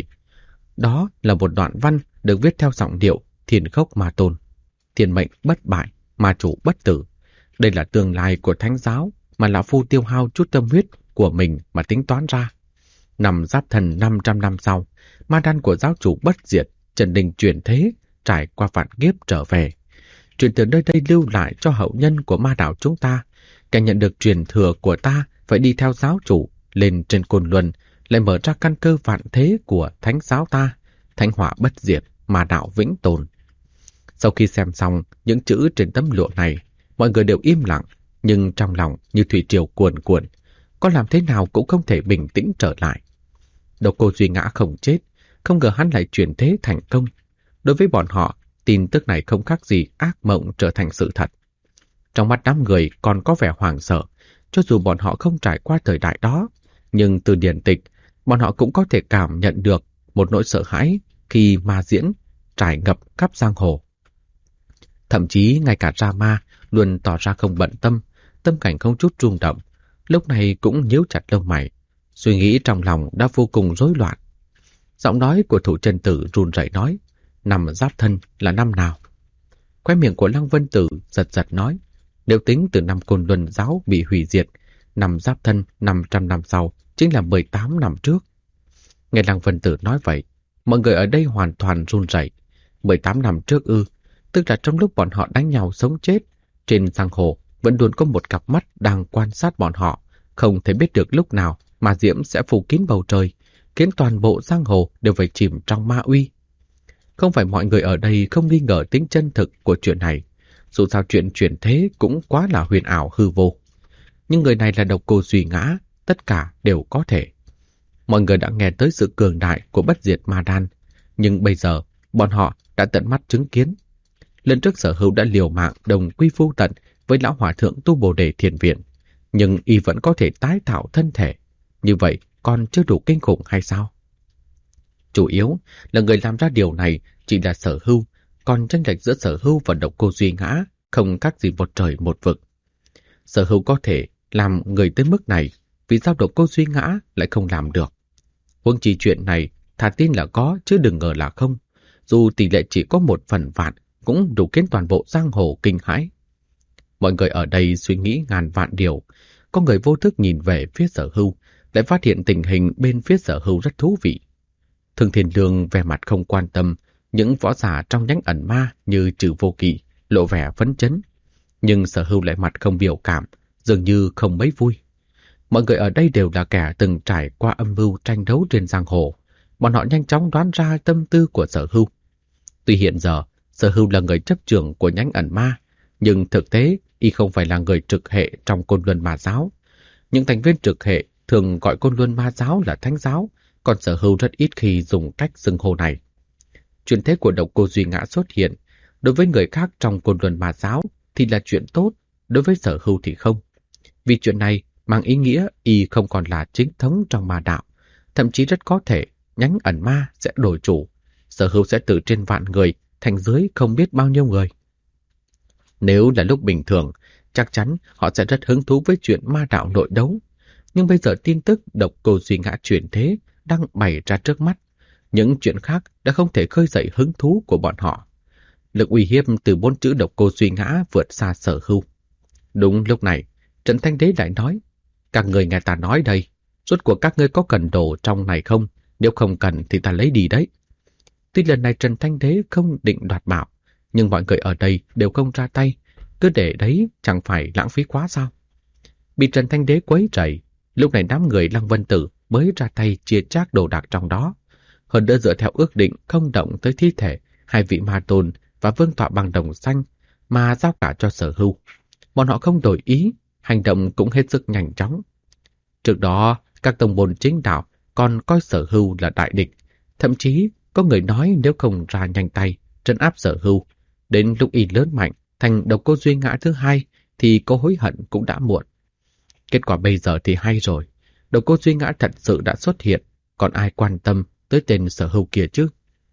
A: Đó là một đoạn văn được viết theo giọng điệu Thiên Khốc Ma Tôn. Thiên mệnh bất bại, ma chủ bất tử. Đây là tương lai của Thánh giáo mà lão phu tiêu hao chút tâm huyết của mình mà tính toán ra. Năm Giáp Thần 500 năm sau, ma đan của giáo chủ bất diệt, Trần Đình chuyển thế, trải qua vạn kiếp trở về. Truyền từ nơi đây lưu lại cho hậu nhân của ma đạo chúng ta. Kẻ nhận được truyền thừa của ta phải đi theo giáo chủ lên trên Côn Luân, lại mở ra căn cơ vạn thế của Thánh giáo ta, Thánh hỏa bất diệt, ma đạo vĩnh tồn. Sau khi xem xong những chữ trên tấm lụa này, mọi người đều im lặng, nhưng trong lòng như thủy triều cuồn cuộn, có làm thế nào cũng không thể bình tĩnh trở lại. Độc Cô Duy Ngã không chết, không ngờ hắn lại chuyển thế thành công. Đối với bọn họ, tin tức này không khác gì ác mộng trở thành sự thật. Trong mắt đám người còn có vẻ hoảng sợ, cho dù bọn họ không trải qua thời đại đó, nhưng từ điển tịch, bọn họ cũng có thể cảm nhận được một nỗi sợ hãi khi ma diễn trải ngập khắp giang hồ. Thậm chí ngay cả Rama luôn tỏ ra không bận tâm, tâm cảnh không chút rung động, lúc này cũng nhíu chặt lông mày, suy nghĩ trong lòng đã vô cùng rối loạn. Giọng nói của Thủ Chân Tử run rẩy nói, năm Giáp Thân là năm nào? Khóe miệng của Lăng Vân Tử giật giật nói, nếu tính từ năm Côn Luân giáo bị hủy diệt, năm Giáp Thân 500 năm sau chính là 18 năm trước. Nghe Lăng Vân Tử nói vậy, mọi người ở đây hoàn toàn run rẩy. 18 năm trước ư? Tức là trong lúc bọn họ đánh nhau sống chết, trên giang hồ vẫn luôn có một cặp mắt đang quan sát bọn họ, không thể biết được lúc nào ma diễm sẽ phủ kín bầu trời, khiến toàn bộ giang hồ đều phải chìm trong ma uy. Không phải mọi người ở đây không nghi ngờ tính chân thực của chuyện này, dù sao chuyện chuyển thế cũng quá là huyền ảo hư vô. Nhưng người này là Độc Cô Duy Ngã, tất cả đều có thể. Mọi người đã nghe tới sự cường đại của bất diệt ma đan, nhưng bây giờ bọn họ đã tận mắt chứng kiến. Lần trước Sở Hữu đã liều mạng đồng quy vu tận với lão hòa thượng tu Bồ Đề Thiền Viện, nhưng y vẫn có thể tái tạo thân thể. Như vậy còn chưa đủ kinh khủng hay sao? Chủ yếu là người làm ra điều này chỉ là Sở Hữu, còn chênh lệch giữa Sở Hữu và Độc Cô Duy Ngã không khác gì một trời một vực. Sở Hữu có thể làm người tới mức này, vì sao Độc Cô Duy Ngã lại không làm được? Huống chi chuyện này thà tin là có chứ đừng ngờ là không. Dù tỷ lệ chỉ có 1/1000 cũng đủ khiến toàn bộ giang hồ kinh hãi. Mọi người ở đây suy nghĩ ngàn vạn điều. Có người vô thức nhìn về phía Sở Hữu, lại phát hiện tình hình bên phía Sở Hữu rất thú vị. Thương Thiên Lương vẻ mặt không quan tâm, những võ giả trong nhánh ẩn ma như Trừ Vô Kỵ lộ vẻ phấn chấn, nhưng Sở Hữu lại mặt không biểu cảm, dường như không mấy vui. Mọi người ở đây đều là kẻ từng trải qua âm mưu tranh đấu trên giang hồ, bọn họ nhanh chóng đoán ra tâm tư của Sở Hữu. Tuy hiện giờ Sở Hữu là người chấp trưởng của nhánh ẩn ma, nhưng thực tế y không phải là người trực hệ trong Côn Luân Ma Giáo. Những thành viên trực hệ thường gọi Côn Luân Ma Giáo là Thánh Giáo, còn Sở Hữu rất ít khi dùng cách xưng hô này. Chuyện thế của Độc Cô Duy Ngã xuất hiện, đối với người khác trong Côn Luân Ma Giáo thì là chuyện tốt, đối với Sở Hữu thì không. Vì chuyện này mang ý nghĩa y không còn là chính thống trong ma đạo, thậm chí rất có thể nhánh ẩn ma sẽ đổi chủ, Sở Hữu sẽ từ trên vạn người thành dưới không biết bao nhiêu người. Nếu là lúc bình thường, chắc chắn họ sẽ rất hứng thú với chuyện ma đạo nội đấu. Nhưng bây giờ tin tức Độc Cô Duy Ngã chuyển thế đang bày ra trước mắt. Những chuyện khác đã không thể khơi dậy hứng thú của bọn họ. Lực uy hiếp từ 4 chữ Độc Cô Duy Ngã vượt xa Sở Hữu. Đúng lúc này, Trần Thanh Đế lại nói, các người nghe ta nói đây, rốt cuộc các ngươi có cần đồ trong này không? Nếu không cần thì ta lấy đi đấy. Tuy lần này Trần Thanh Đế không định đoạt bảo, nhưng mọi người ở đây đều không ra tay, cứ để đấy chẳng phải lãng phí quá sao? Bị Trần Thanh Đế quấy rầy, lúc này đám người Lăng Vân Tử mới ra tay chia chác đồ đạc trong đó. Hơn nữa dựa theo ước định không động tới thi thể hai vị ma tôn và vương tọa bằng đồng xanh mà giao cả cho Sở Hữu. Bọn họ không đổi ý, hành động cũng hết sức nhanh chóng. Trước đó, các tông môn chính đạo còn coi Sở Hữu là đại địch, thậm chí có người nói nếu không ra nhanh tay trấn áp Sở Hữu, đến lúc y lớn mạnh thành Độc Cô Duy Ngã thứ hai thì có hối hận cũng đã muộn. Kết quả bây giờ thì hay rồi, Độc Cô Duy Ngã thật sự đã xuất hiện, còn ai quan tâm tới tên Sở Hữu kia chứ?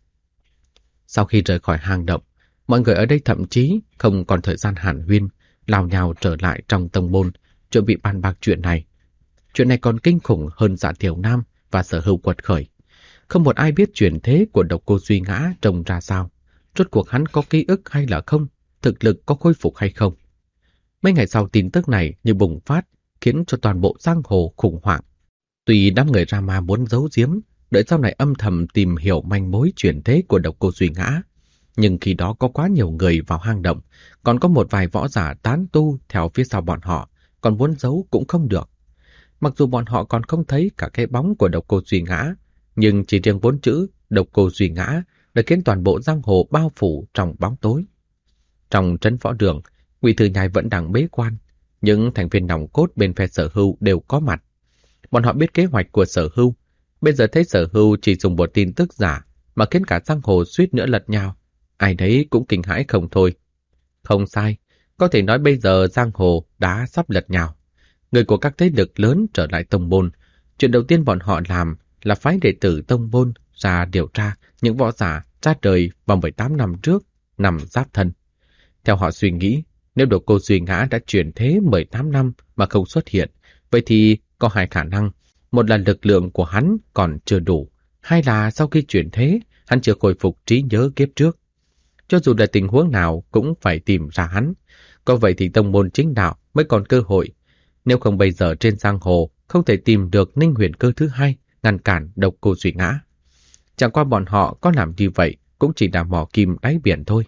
A: Sau khi rời khỏi hang động, mọi người ở đây thậm chí không còn thời gian hàn huyên, lao nhào trở lại trong tông môn, chuẩn bị bàn bạc chuyện này. Chuyện này còn kinh khủng hơn Dạ Tiểu Nam và Sở Hữu quật khởi. Không một ai biết chuyển thế của Độc Cô Duy Ngã trông ra sao, rốt cuộc hắn có ký ức hay là không, thực lực có khôi phục hay không. Mấy ngày sau tin tức này như bùng phát, khiến cho toàn bộ giang hồ khủng hoảng. Tuy đám người Rama muốn giấu giếm, đợi sau này âm thầm tìm hiểu manh mối chuyển thế của Độc Cô Duy Ngã, nhưng khi đó có quá nhiều người vào hang động, còn có một vài võ giả tán tu theo phía sau bọn họ, còn muốn giấu cũng không được. Mặc dù bọn họ còn không thấy cả cái bóng của Độc Cô Duy Ngã, nhưng chỉ riêng 4 chữ Độc Cô Duy Ngã đã khiến toàn bộ giang hồ bao phủ trong bóng tối. Trong trấn võ đường, Ngụy Thư Nhai vẫn đang bế quan, những thành viên nòng cốt bên phe Sở Hữu đều có mặt. Bọn họ biết kế hoạch của Sở Hữu, bây giờ thấy Sở Hữu chỉ dùng một tin tức giả mà khiến cả giang hồ suýt nữa lật nhào, ai đấy cũng kinh hãi không thôi. Không sai, có thể nói bây giờ giang hồ đã sắp lật nhào. Người của các thế lực lớn trở lại tông môn, chuyện đầu tiên bọn họ làm là phái đệ tử tông môn ra điều tra những võ giả ra đời vào 18 năm trước, năm Giáp Thân. Theo họ suy nghĩ, nếu Độc Cô Duy Ngã đã chuyển thế 18 năm mà không xuất hiện, vậy thì có hai khả năng. Một là lực lượng của hắn còn chưa đủ, hai là sau khi chuyển thế, hắn chưa khôi phục trí nhớ kiếp trước. Cho dù là tình huống nào cũng phải tìm ra hắn. Có vậy thì tông môn chính đạo mới còn cơ hội. Nếu không bây giờ trên giang hồ không thể tìm được Ninh Huyền Cơ thứ hai ngăn cản Độc Cô Duy Ngã. Chẳng qua bọn họ có làm như vậy cũng chỉ là mò kim đáy biển thôi.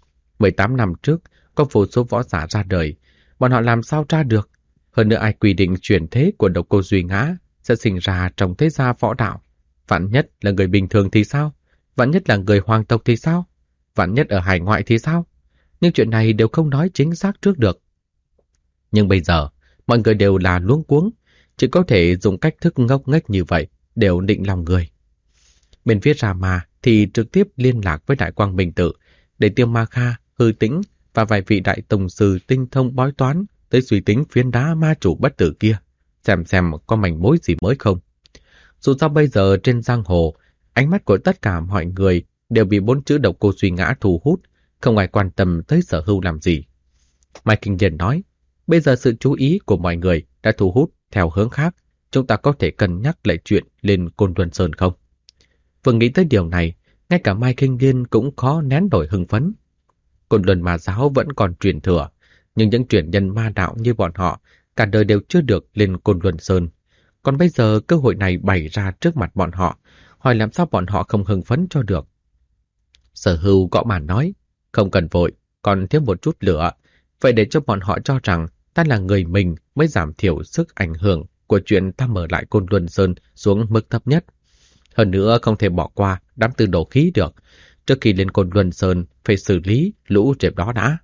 A: 18 năm trước có vô số võ giả ra đời, bọn họ làm sao ra được? Hơn nữa ai quy định chuyển thế của Độc Cô Duy Ngã sẽ sinh ra trong thế gia võ đạo? Vạn nhất là người bình thường thì sao? Vạn nhất là người hoàng tộc thì sao? Vạn nhất ở hải ngoại thì sao? Nhưng chuyện này đều không nói chính xác trước được. Nhưng bây giờ, mọi người đều là luống cuống, chỉ có thể dùng cách thức ngốc nghếch như vậy đều định lòng người. Bên phía Rama thì trực tiếp liên lạc với Đại Quang Minh Tự để Tiêu Ma Kha, Hư Tĩnh và vài vị đại tông sư tinh thông bói toán tới suy tính phiến đá ma chủ bất tử kia, xem có manh mối gì mới không. Dù sao bây giờ trên giang hồ, ánh mắt của tất cả mọi người đều bị 4 chữ Độc Cô Duy Ngã thu hút, không ai quan tâm tới Sở Hưu làm gì. Mai Kinh Điền nói, bây giờ sự chú ý của mọi người đã thu hút theo hướng khác, chúng ta có thể cân nhắc lại chuyện lên Côn Luân Sơn không? Vừa nghĩ tới điều này, ngay cả Mai Kinh Điền cũng khó nén nổi hưng phấn. Côn Luân Ma Giáo vẫn còn truyền thừa, nhưng những truyền nhân ma đạo như bọn họ cả đời đều chưa được lên Côn Luân Sơn. Còn bây giờ cơ hội này bày ra trước mặt bọn họ, hỏi làm sao bọn họ không hưng phấn cho được. Sở Hưu gõ bàn nói, không cần vội, còn thiếu một chút lửa, vậy để cho bọn họ cho rằng ta là người mình mới giảm thiểu sức ảnh hưởng của chuyện ta mở lại Côn Luân Sơn xuống mức thấp nhất. Hơn nữa không thể bỏ qua đám tư đồ khí được, trước khi lên Côn Luân Sơn phải xử lý lũ trệp đó đã.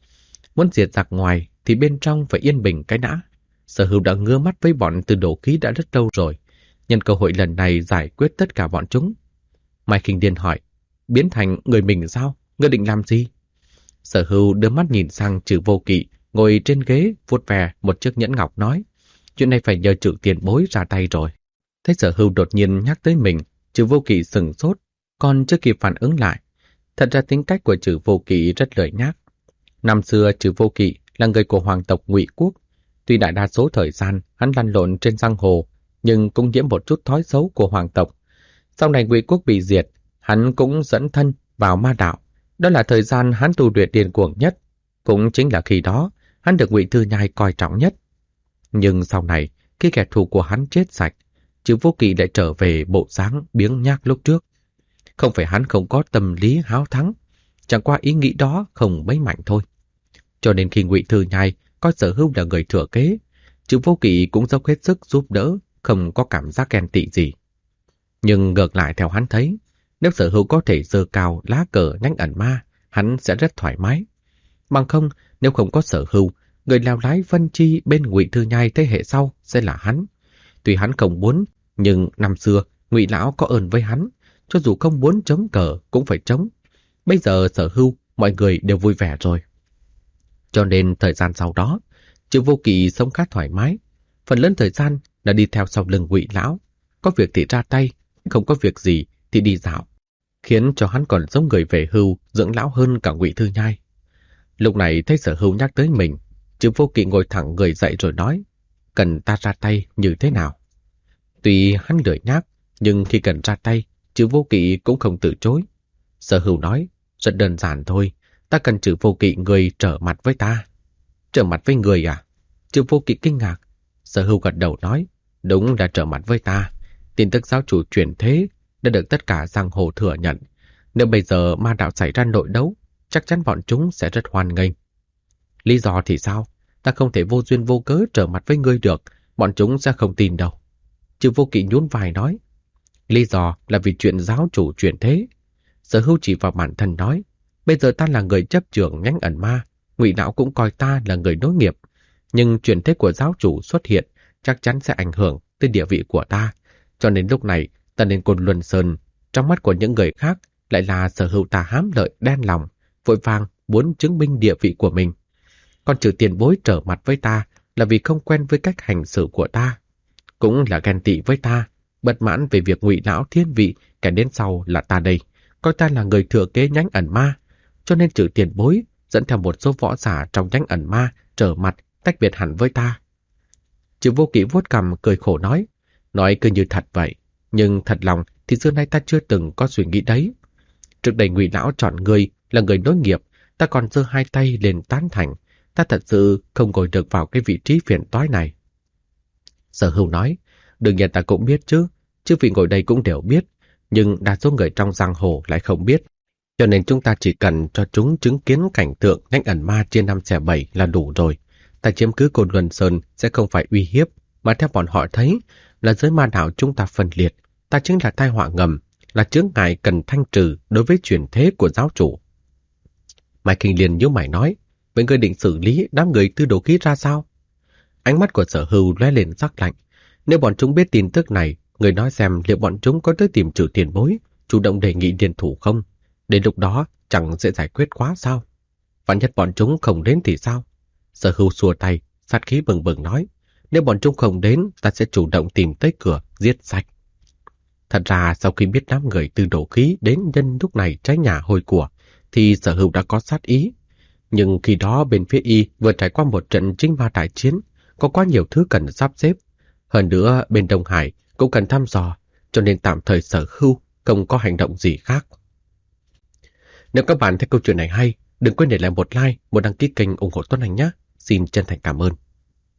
A: Muốn diệt giặc ngoài thì bên trong phải yên bình cái đã. Sở Hưu đã ngứa mắt với bọn tư đồ khí đã rất lâu rồi, nhân cơ hội lần này giải quyết tất cả bọn chúng. Mai Kinh Điền hỏi, biến thành người mình sao? Ngươi định làm gì? Sở Hưu đưa mắt nhìn sang Trừ Vô Kỵ ngồi trên ghế vuốt ve một chiếc nhẫn ngọc nói, chuyện này phải nhờ Trừ tiền bối ra tay rồi. Thấy Sở Hưu đột nhiên nhắc tới mình, Trừ Vô Kỵ sừng sốt, còn chưa kịp phản ứng lại. Thật ra tính cách của Trừ Vô Kỵ rất lười nhác. Năm xưa Trừ Vô Kỵ là người của hoàng tộc Ngụy Quốc, tuy đại đa số thời gian hắn lăn lộn trên giang hồ, nhưng cũng nhiễm một chút thói xấu của hoàng tộc. Sau này Ngụy Quốc bị diệt, hắn cũng dẫn thân vào ma đạo. Đó là thời gian hắn tu luyện điên cuồng nhất, cũng chính là khi đó hắn được Ngụy Thư Nhai coi trọng nhất. Nhưng sau này, khi kẻ thù của hắn chết sạch, Trừ Vô Kỵ lại trở về bộ dáng biếng nhác lúc trước. Không phải hắn không có tâm lý háo thắng, chẳng qua ý nghĩ đó không mấy mạnh thôi. Cho nên khi Ngụy Thư Nhai coi Sở Hưu là người thừa kế, Trừ Vô Kỵ cũng dốc hết sức giúp đỡ, không có cảm giác ghen tị gì. Nhưng ngược lại theo hắn thấy, nếu Sở Hưu có thể giơ cao lá cờ Nhánh Ẩn Ma, hắn sẽ rất thoải mái. Bằng không, nếu không có Sở Hưu, người lèo lái Vân Chi bên Ngụy Thư Nhai thế hệ sau sẽ là hắn. Tuy hắn không muốn, nhưng năm xưa Ngụy lão có ơn với hắn, cho dù không muốn chống cờ cũng phải chống. Bây giờ Sở Hưu, mọi người đều vui vẻ rồi. Cho nên thời gian sau đó, Trừ Vô Kỵ sống khá thoải mái. Phần lớn thời gian là đi theo sau lưng Ngụy lão, có việc thì ra tay, không có việc gì thì đi dạo, khiến cho hắn còn giống người về hưu dưỡng lão hơn cả Ngụy Thư Nhai. Lúc này thấy Sở Hưu nhắc tới mình, Trừ Vô Kỵ ngồi thẳng người dậy rồi nói, cần ta ra tay như thế nào? Tuy hắn lười nhác, nhưng khi cần ra tay, Trừ Vô Kỵ cũng không từ chối. Sở Hưu nói, rất đơn giản thôi, ta cần Trừ Vô Kỵ người trở mặt với ta. Trở mặt với người à? Trừ Vô Kỵ kinh ngạc. Sở Hưu gật đầu nói, đúng là trở mặt với ta. Tin tức giáo chủ truyền thế đã được tất cả giang hồ thừa nhận. Nếu bây giờ ma đạo xảy ra nội đấu, chắc chắn bọn chúng sẽ rất hoan nghênh. Lý do thì sao? Ta không thể vô duyên vô cớ trở mặt với ngươi được, bọn chúng sẽ không tin đâu. Trừ Vô Kỵ nhún vai nói, lý do là vì chuyện giáo chủ truyền thế. Sở Hưu chỉ vào bản thân nói, bây giờ ta là người chấp trưởng Nhánh Ẩn Ma, Ngụy lão cũng coi ta là người nối nghiệp, nhưng truyền thế của giáo chủ xuất hiện chắc chắn sẽ ảnh hưởng tới địa vị của ta, cho nên lúc này ta nên Côn Luân Sơn. Trong mắt của những người khác lại là Sở Hưu ta hám lợi đen lòng, vội vàng muốn chứng minh địa vị của mình. Còn Trừ tiền bối trở mặt với ta là vì không quen với cách hành xử của ta, cũng là ghen tị với ta, bất mãn về việc Ngụy lão thiên vị, kẻ đến sau là ta đây, coi ta là người thừa kế Nhánh Ẩn Ma, cho nên Trừ tiền bối dẫn theo một số võ giả trong Nhánh Ẩn Ma trở mặt tách biệt hẳn với ta. Trừ Vô Kỵ vuốt cằm cười khổ nói cứ như thật vậy, nhưng thật lòng thì xưa nay ta chưa từng có suy nghĩ đấy. Trước đây Ngụy lão chọn ngươi là người nối nghiệp, ta còn giơ hai tay lên tán thành, ta thật sự không ngồi được vào cái vị trí phiền toái này. Sở Hưu nói, đương nhiên ta cũng biết chứ vị ngồi đây cũng đều biết, nhưng đa số người trong giang hồ lại không biết. Cho nên chúng ta chỉ cần cho chúng chứng kiến cảnh tượng Nhánh Ẩn Ma chia 5 xẻ 7 là đủ rồi. Ta chiếm cứ Côn Luân Sơn sẽ không phải uy hiếp, mà theo bọn họ thấy là giới ma đạo chúng ta phân liệt, ta chính là tai họa ngầm, là chướng ngại cần thanh trừ đối với truyền thế của giáo chủ. Mai Kinh Điền nhíu mày nói, vậy ngươi định xử lý đám người tư đồ khí ra sao? Ánh mắt của Sở Hưu lóe lên sắc lạnh, nếu bọn chúng biết tin tức này Người nói xem liệu bọn chúng có tới tìm Trừ Tiền Bối, chủ động đề nghị liên thủ không? Đến lúc đó chẳng sẽ giải quyết quá sao? Vạn nhất bọn chúng không đến thì sao? Sở Hưu xua tay, sát khí bừng bừng nói, nếu bọn chúng không đến, ta sẽ chủ động tìm tới cửa, giết sạch. Thật ra sau khi biết đám người từ đổ khí đến nhân lúc này trái nhà hôi của, thì Sở Hưu đã có sát ý. Nhưng khi đó bên phía y vừa trải qua một trận chinh ma đại chiến, có quá nhiều thứ cần sắp xếp. Hơn nữa bên Đông Hải cũng cần thăm dò, cho nên tạm thời Sở Hưu không có hành động gì khác. Nếu các bạn thấy câu chuyện này hay, đừng quên để lại một like, một đăng ký kênh ủng hộ Tuấn Anh nhé. Xin chân thành cảm ơn.